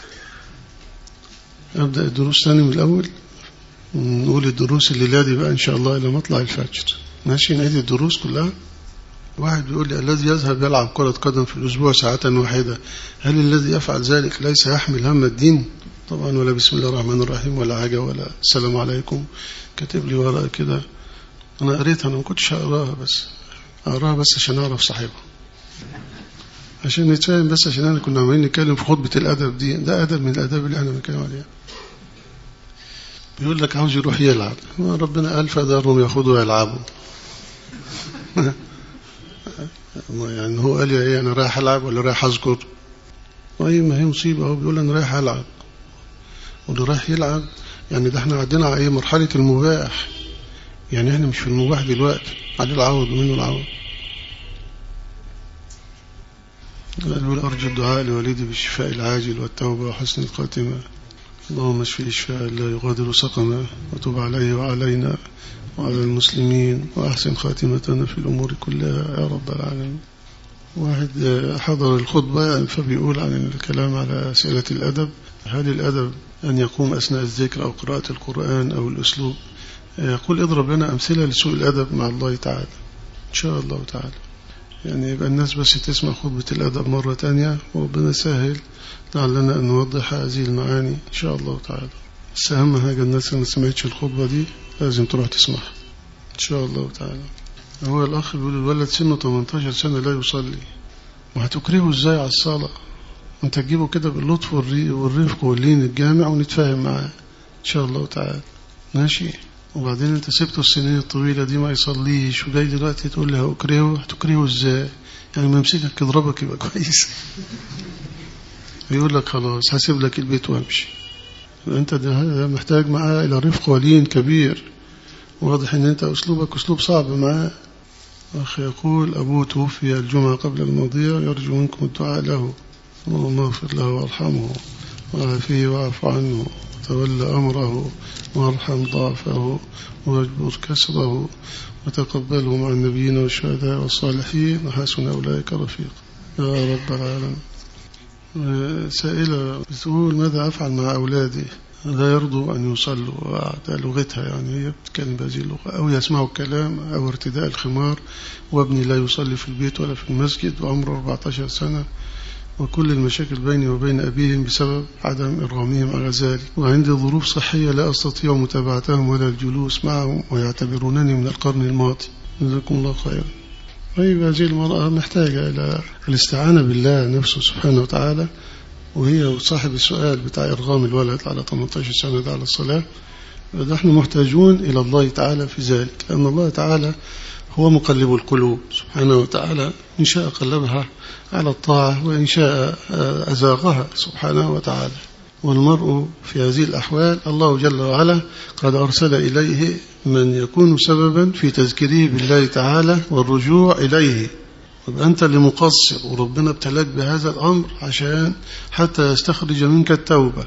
أبدأ الدروس ثاني من الأول، نقول الدروس الليلة دي بقى إن شاء الله إلى مطلع الفجر. ماشي نعيد الدروس كلها. واحد بيقول لي الذي يذهب يلعب كرة قدم في الأسبوع ساعة واحدة هل الذي يفعل ذلك ليس يحمل هم الدين؟ طبعا ولا بسم الله الرحمن الرحيم ولا حاجة ولا السلام عليكم. كاتب لي ورقة كده أنا قريتها، أنا ما كنتش أقراها بس أقراها بس عشان أعرف صاحبها عشان نتفاهم، بس عشان أنا كنا عمالين نتكلم في خطبة الأدب دي، ده أدب من الأدب اللي احنا بنتكلم عليها. بيقول لك عاوز يروح يلعب، ربنا قال فذرهم ياخذوا ويلعبوا. يعني هو قال يا ايه انا رايح العب ولا رايح اذكر؟ طيب ما هي مصيبه. هو بيقول انا رايح العب واللي رايح يلعب يعني ده احنا عندنا على ايه مرحله المباح، يعني احنا مش في المباح دلوقتي، عليه العوض ومنه العوض. قالوا ارجو الدعاء لوالدي بالشفاء العاجل والتوبه وحسن الخاتمه. اللهم اشف الشفاء لا يغادر سقما، وتب عليه وعلينا وعلى المسلمين، وأحسن خاتمتنا في الأمور كلها يا رب العالمين. واحد حضر الخطبة فبيقول عن الكلام على أسئلة الأدب، هل الأدب أن يقوم أثناء الذكر أو قراءة القرآن أو الأسلوب؟ يقول اضرب لنا أمثلة لسوء الأدب مع الله تعالى إن شاء الله تعالى. يعني يبقى الناس بس تسمع خطبة الأدب مرة تانية، وربنا سهل لعلنا أن نوضح هذه المعاني إن شاء الله تعالى. بس أهم حاجة الناس اللي ما سمعتش الخطبة دي لازم تروح تسمعها إن شاء الله تعالى. هو الأخ بيقول الولد سنه ثمانية عشر سنة لا يصلي، وهتكرهه إزاي على الصلاة؟ أنت تجيبه كده باللطف والرفق واللين الجامع ونتفاهم معاه إن شاء الله تعالى، ماشي؟ وبعدين أنت سبته السنين الطويلة دي ما يصليش، وجاي دلوقتي تقول له أكرهه، هتكرهه إزاي؟ يعني ما يمسكك يضربك يبقى كويس. يقول لك خلاص هسيب لك البيت وامشي. أنت ده محتاج معاه إلى رفق ولين كبير. واضح أن أنت أسلوبك أسلوب صعب معاه. أخ يقول أبوه توفي الجمعة قبل الماضية، يرجو منكم الدعاء له، اللهم اغفر له وارحمه وعافيه واعف عنه وتولى أمره وارحم ضعفه واجبر كسره وتقبله مع النبيين والشهداء والصالحين وحسن أولئك رفيق يا رب العالمين. سائلة بتقول ماذا أفعل مع أولادي لا يرضوا أن يصلوا؟ ده لغتها، يعني هي بتتكلم بهذه اللغة، أو يسمعوا الكلام أو ارتداء الخمار، وابني لا يصلي في البيت ولا في المسجد وعمره أربعة عشر سنة، وكل المشاكل بيني وبين أبيهم بسبب عدم إرغامهم على ذلك، وعندي ظروف صحية لا أستطيع متابعتهم ولا الجلوس معهم ويعتبرونني من القرن الماضي. جزاكم الله خيرا. طيب هذه المرأة محتاجة إلى الاستعانة بالله نفسه سبحانه وتعالى، وهي صاحب السؤال بتاع إرغام الولد على ثمانية عشر سنة على الصلاة. نحن محتاجون إلى الله تعالى في ذلك، لأن الله تعالى هو مقلب القلوب سبحانه وتعالى، إن شاء قلبها على الطاعة وإن شاء أزاغها سبحانه وتعالى. والمرء في هذه الأحوال الله جل وعلا قد أرسل إليه من يكون سببا في تذكيره بالله تعالى والرجوع إليه. أنت اللي مقصر، وربنا ابتلاك بهذا الأمر عشان حتى يستخرج منك التوبة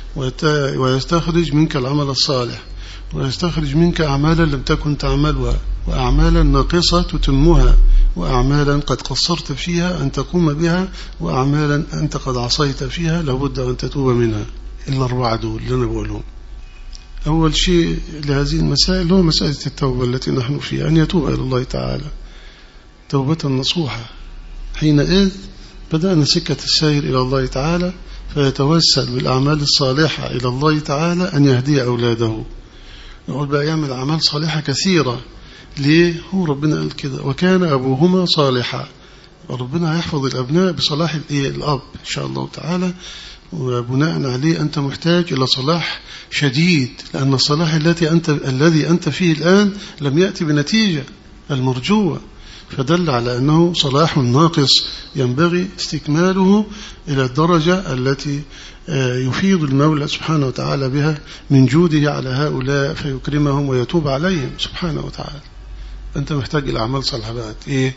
ويستخرج منك العمل الصالح ويستخرج منك أعمالا لم تكن تعملها، وأعمالا ناقصة تتمها، وأعمالا قد قصرت فيها أن تقوم بها، وأعمالا أنت قد عصيت فيها لابد أن تتوب منها. إلا الربع دول اللي أنا بقولهم. أول شيء لهذه المسائل هو مسألة التوبة التي نحن فيها، أن يتوب إلى الله تعالى توبة نصوحة. حينئذ بدأنا سكة السير إلى الله تعالى، فيتوسل بالأعمال الصالحة إلى الله تعالى أن يهدي أولاده. نقول بقى يعمل أعمال صالحة كثيرة. ليه؟ هو ربنا قال كده وكان أبوهما صالحا. ربنا يحفظ الأبناء بصلاح الأب إن شاء الله تعالى، وبناء عليه أنت محتاج إلى صلاح شديد، لأن الصلاح التي أنت الذي أنت فيه الآن لم يأتي بنتيجة المرجوة، فدل على أنه صلاح ناقص ينبغي استكماله إلى الدرجة التي يفيض المولى سبحانه وتعالى بها من جوده على هؤلاء فيكرمهم ويتوب عليهم سبحانه وتعالى. أنت محتاج إلى أعمال صالحة بقى، إيه؟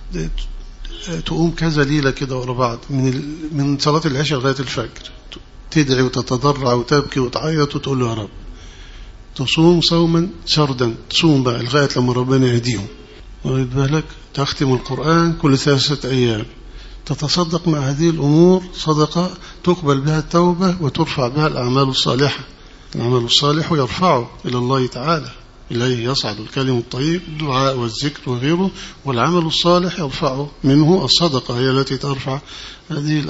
تقوم كذا ليلة كده ورا بعض من من صلاة العشاء لغاية الفجر، تدعي وتتضرع وتبكي وتعيط وتقول له يا رب. تصوم صوما سردا، تصوم بقى لغاية لما ربنا يهديهم. واخد بالك؟ تختم القرآن كل ثلاثة أيام، تتصدق مع هذه الأمور صدقة تقبل بها التوبة وترفع بها الأعمال الصالحة. العمل الصالح يرفعه إلى الله تعالى، إليه يصعد الكلم الطيب، الدعاء والذكر وغيره، والعمل الصالح يرفعه منه الصدقة، هي التي ترفع هذه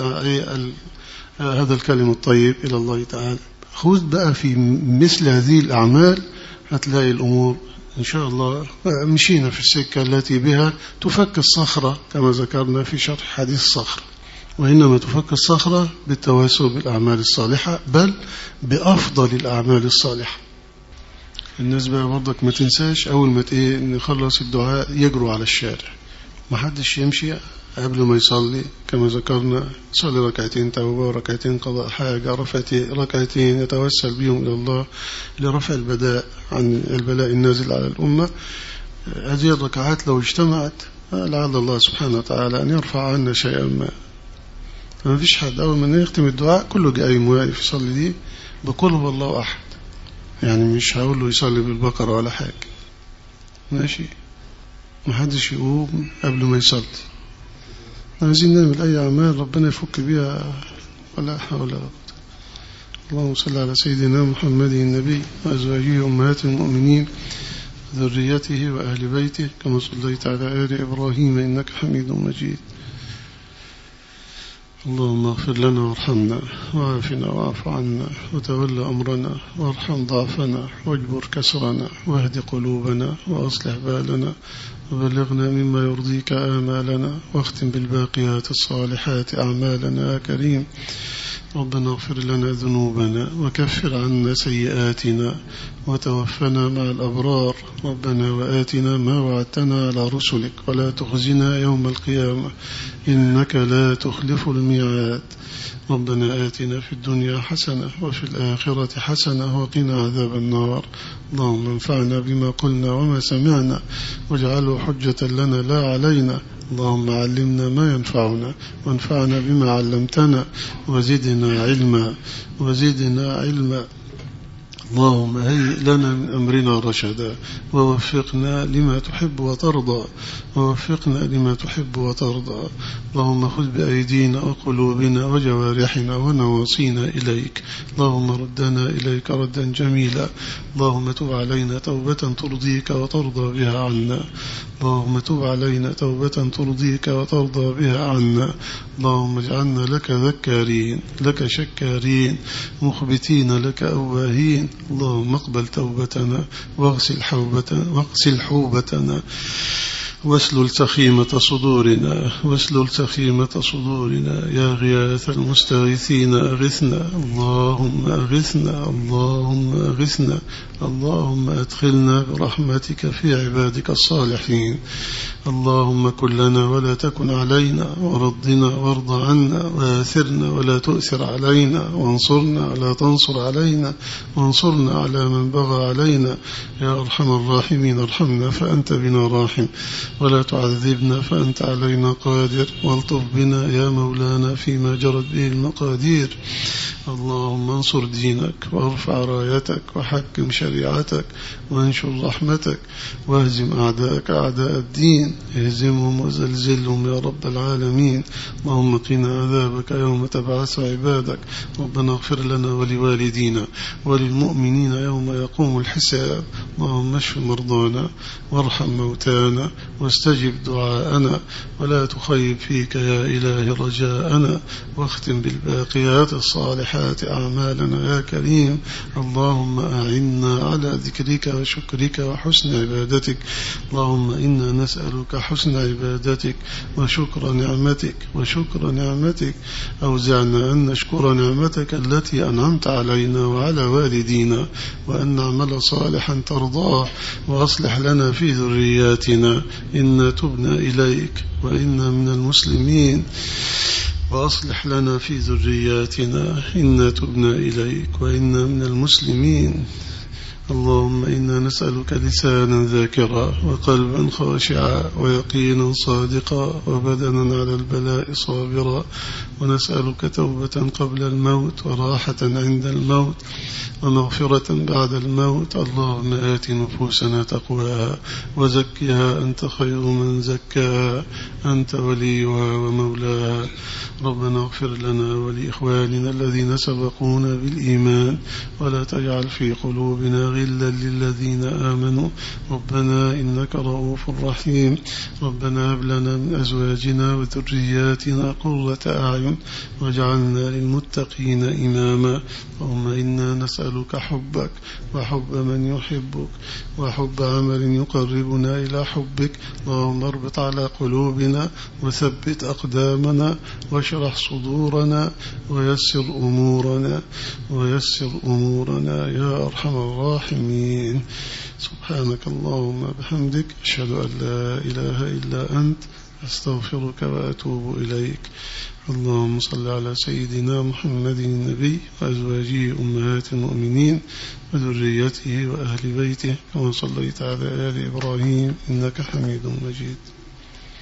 هذا الكلم الطيب إلى الله تعالى. خذ بقى في مثل هذه الأعمال هتلاقي الأمور إن شاء الله مشينا في السكة التي بها تفك الصخرة كما ذكرنا في شرح حديث الصخرة. وإنما تفك الصخرة بالتواسل بالأعمال الصالحة، بل بأفضل الأعمال الصالحة. الناس بقى برضك ما تنساش أول ما نخلص الدعاء يجروا على الشارع، ما حدش يمشي قبل ما يصلي كما ذكرنا، صلي ركعتين توبة وركعتين قضاء حاجة، ركعتين يتوسل بهم إلى الله لرفع البلاء عن البلاء النازل على الأمة. هذه الركعات لو اجتمعت لعل الله سبحانه وتعالى أن يرفع عنا شيئا ما. ما فيش حد أول ما يختم الدعاء كله جاي واقف يصلي دي، بقول هو الله أحد، يعني مش هقول له يصلي بالبقرة ولا حاجة، ماشي، محدش يقوم قبل ما يصلي. عايزين نعمل أي أعمال ربنا يفك بيها، ولا حول ولا قوة. اللهم صل على سيدنا محمد النبي وأزواجه أمهات المؤمنين ذريته وأهل بيته كما صليت على آل إبراهيم إنك حميد مجيد. اللهم اغفر لنا وارحمنا وعافنا واعف عنا وتول أمرنا وارحم ضعفنا واجبر كسرنا واهد قلوبنا وأصلح بالنا وبلغنا مما يرضيك آمالنا واختم بالباقيات الصالحات أعمالنا يا كريم. ربنا اغفر لنا ذنوبنا وكفر عنا سيئاتنا وتوفنا مع الأبرار. ربنا وآتنا ما وعدتنا على رسلك ولا تخزنا يوم القيامة إنك لا تخلف الميعاد. ربنا آتنا في الدنيا حسنة وفي الآخرة حسنة وقنا عذاب النار. اللهم انفعنا بما قلنا وما سمعنا واجعله حجة لنا لا علينا. اللهم علمنا ما ينفعنا وانفعنا بما علمتنا وزدنا علما وزدنا علما. اللهم هيئ لنا من أمرنا رشدا ووفقنا لما تحب وترضى ووفقنا لما تحب وترضى. اللهم خذ بأيدينا وقلوبنا وجوارحنا ونواصينا إليك. اللهم ردنا إليك ردا جميلا. اللهم تب علينا توبة ترضيك وترضى بها عنا. اللهم تب علينا توبة ترضيك وترضى بها عنا. اللهم اجعلنا لك ذكارين لك شكارين مخبتين لك أواهين. اللهم اقبل توبتنا واغسل حوبتنا واغسل حوبتنا واسلل سخيمة صدورنا واسلل سخيمة صدورنا. يا غياث المستغيثين أغثنا. اللهم أغثنا اللهم أغثنا. اللهم أدخلنا برحمتك في عبادك الصالحين. اللهم كن لنا ولا تكن علينا ورضنا وارض عنا وآثرنا ولا تؤثر علينا وانصرنا ولا تنصر علينا وانصرنا على من بغى علينا. يا أرحم الراحمين ارحمنا فأنت بنا راحم ولا تعذبنا فأنت علينا قادر. والطف بنا يا مولانا فيما جرت به المقادير. اللهم انصر دينك وارفع رايتك وحكم شريعتك وانشر رحمتك واهزم أعداءك أعداء الدين. اهزمهم وزلزلهم يا رب العالمين. اللهم قنا عذابك يوم تبعث عبادك. ربنا اغفر لنا ولوالدينا وللمؤمنين يوم يقوم الحساب. اللهم اشف مرضانا وارحم موتانا واستجب دعاءنا ولا تخيب فيك يا إله رجاءنا. واختم بالباقيات الصالحات أعمالنا يا كريم. اللهم أعنا على ذكرك وشكرك وحسن عبادتك. اللهم إنا نسألك حسن عبادتك وشكر نعمتك وشكر نعمتك. أوزعنا أن نشكر نعمتك التي أنعمت علينا وعلى والدينا وأن نعمل صالحا ترضاه. وأصلح لنا في ذرياتنا إنا تبنا إليك وإنا من المسلمين. وأصلح لنا في ذرياتنا إنا تبنا إليك وإنا من المسلمين. اللهم إنا نسألك لسانا ذاكرا وقلبا خاشعا ويقينا صادقا وبدنا على البلاء صابرا. ونسألك توبة قبل الموت وراحة عند الموت ومغفرة بعد الموت. اللهم آت نفوسنا تقواها وزكها أنت خير من زكاها أنت وليها ومولاها. ربنا اغفر لنا ولإخواننا الذين سبقونا بالإيمان ولا تجعل في قلوبنا غلا للذين آمنوا. ربنا إنك رؤوف رحيم. ربنا هب لنا من أزواجنا وذرياتنا قرة أعين واجعلنا للمتقين إماما. اللهم إنا نسألك حبك وحب من يحبك وحب عمل يقربنا إلى حبك. اللهم اربط على قلوبنا وثبت أقدامنا واشرح صدورنا ويسر أمورنا ويسر أمورنا يا أرحم الراحمين. سبحانك اللهم بحمدك أشهد أن لا إله إلا أنت أستغفرك وأتوب إليك. اللهم صل على سيدنا محمد النبي وأزواجه أمهات المؤمنين وذريته وأهل بيته كما صليت على آل إبراهيم إنك حميد مجيد.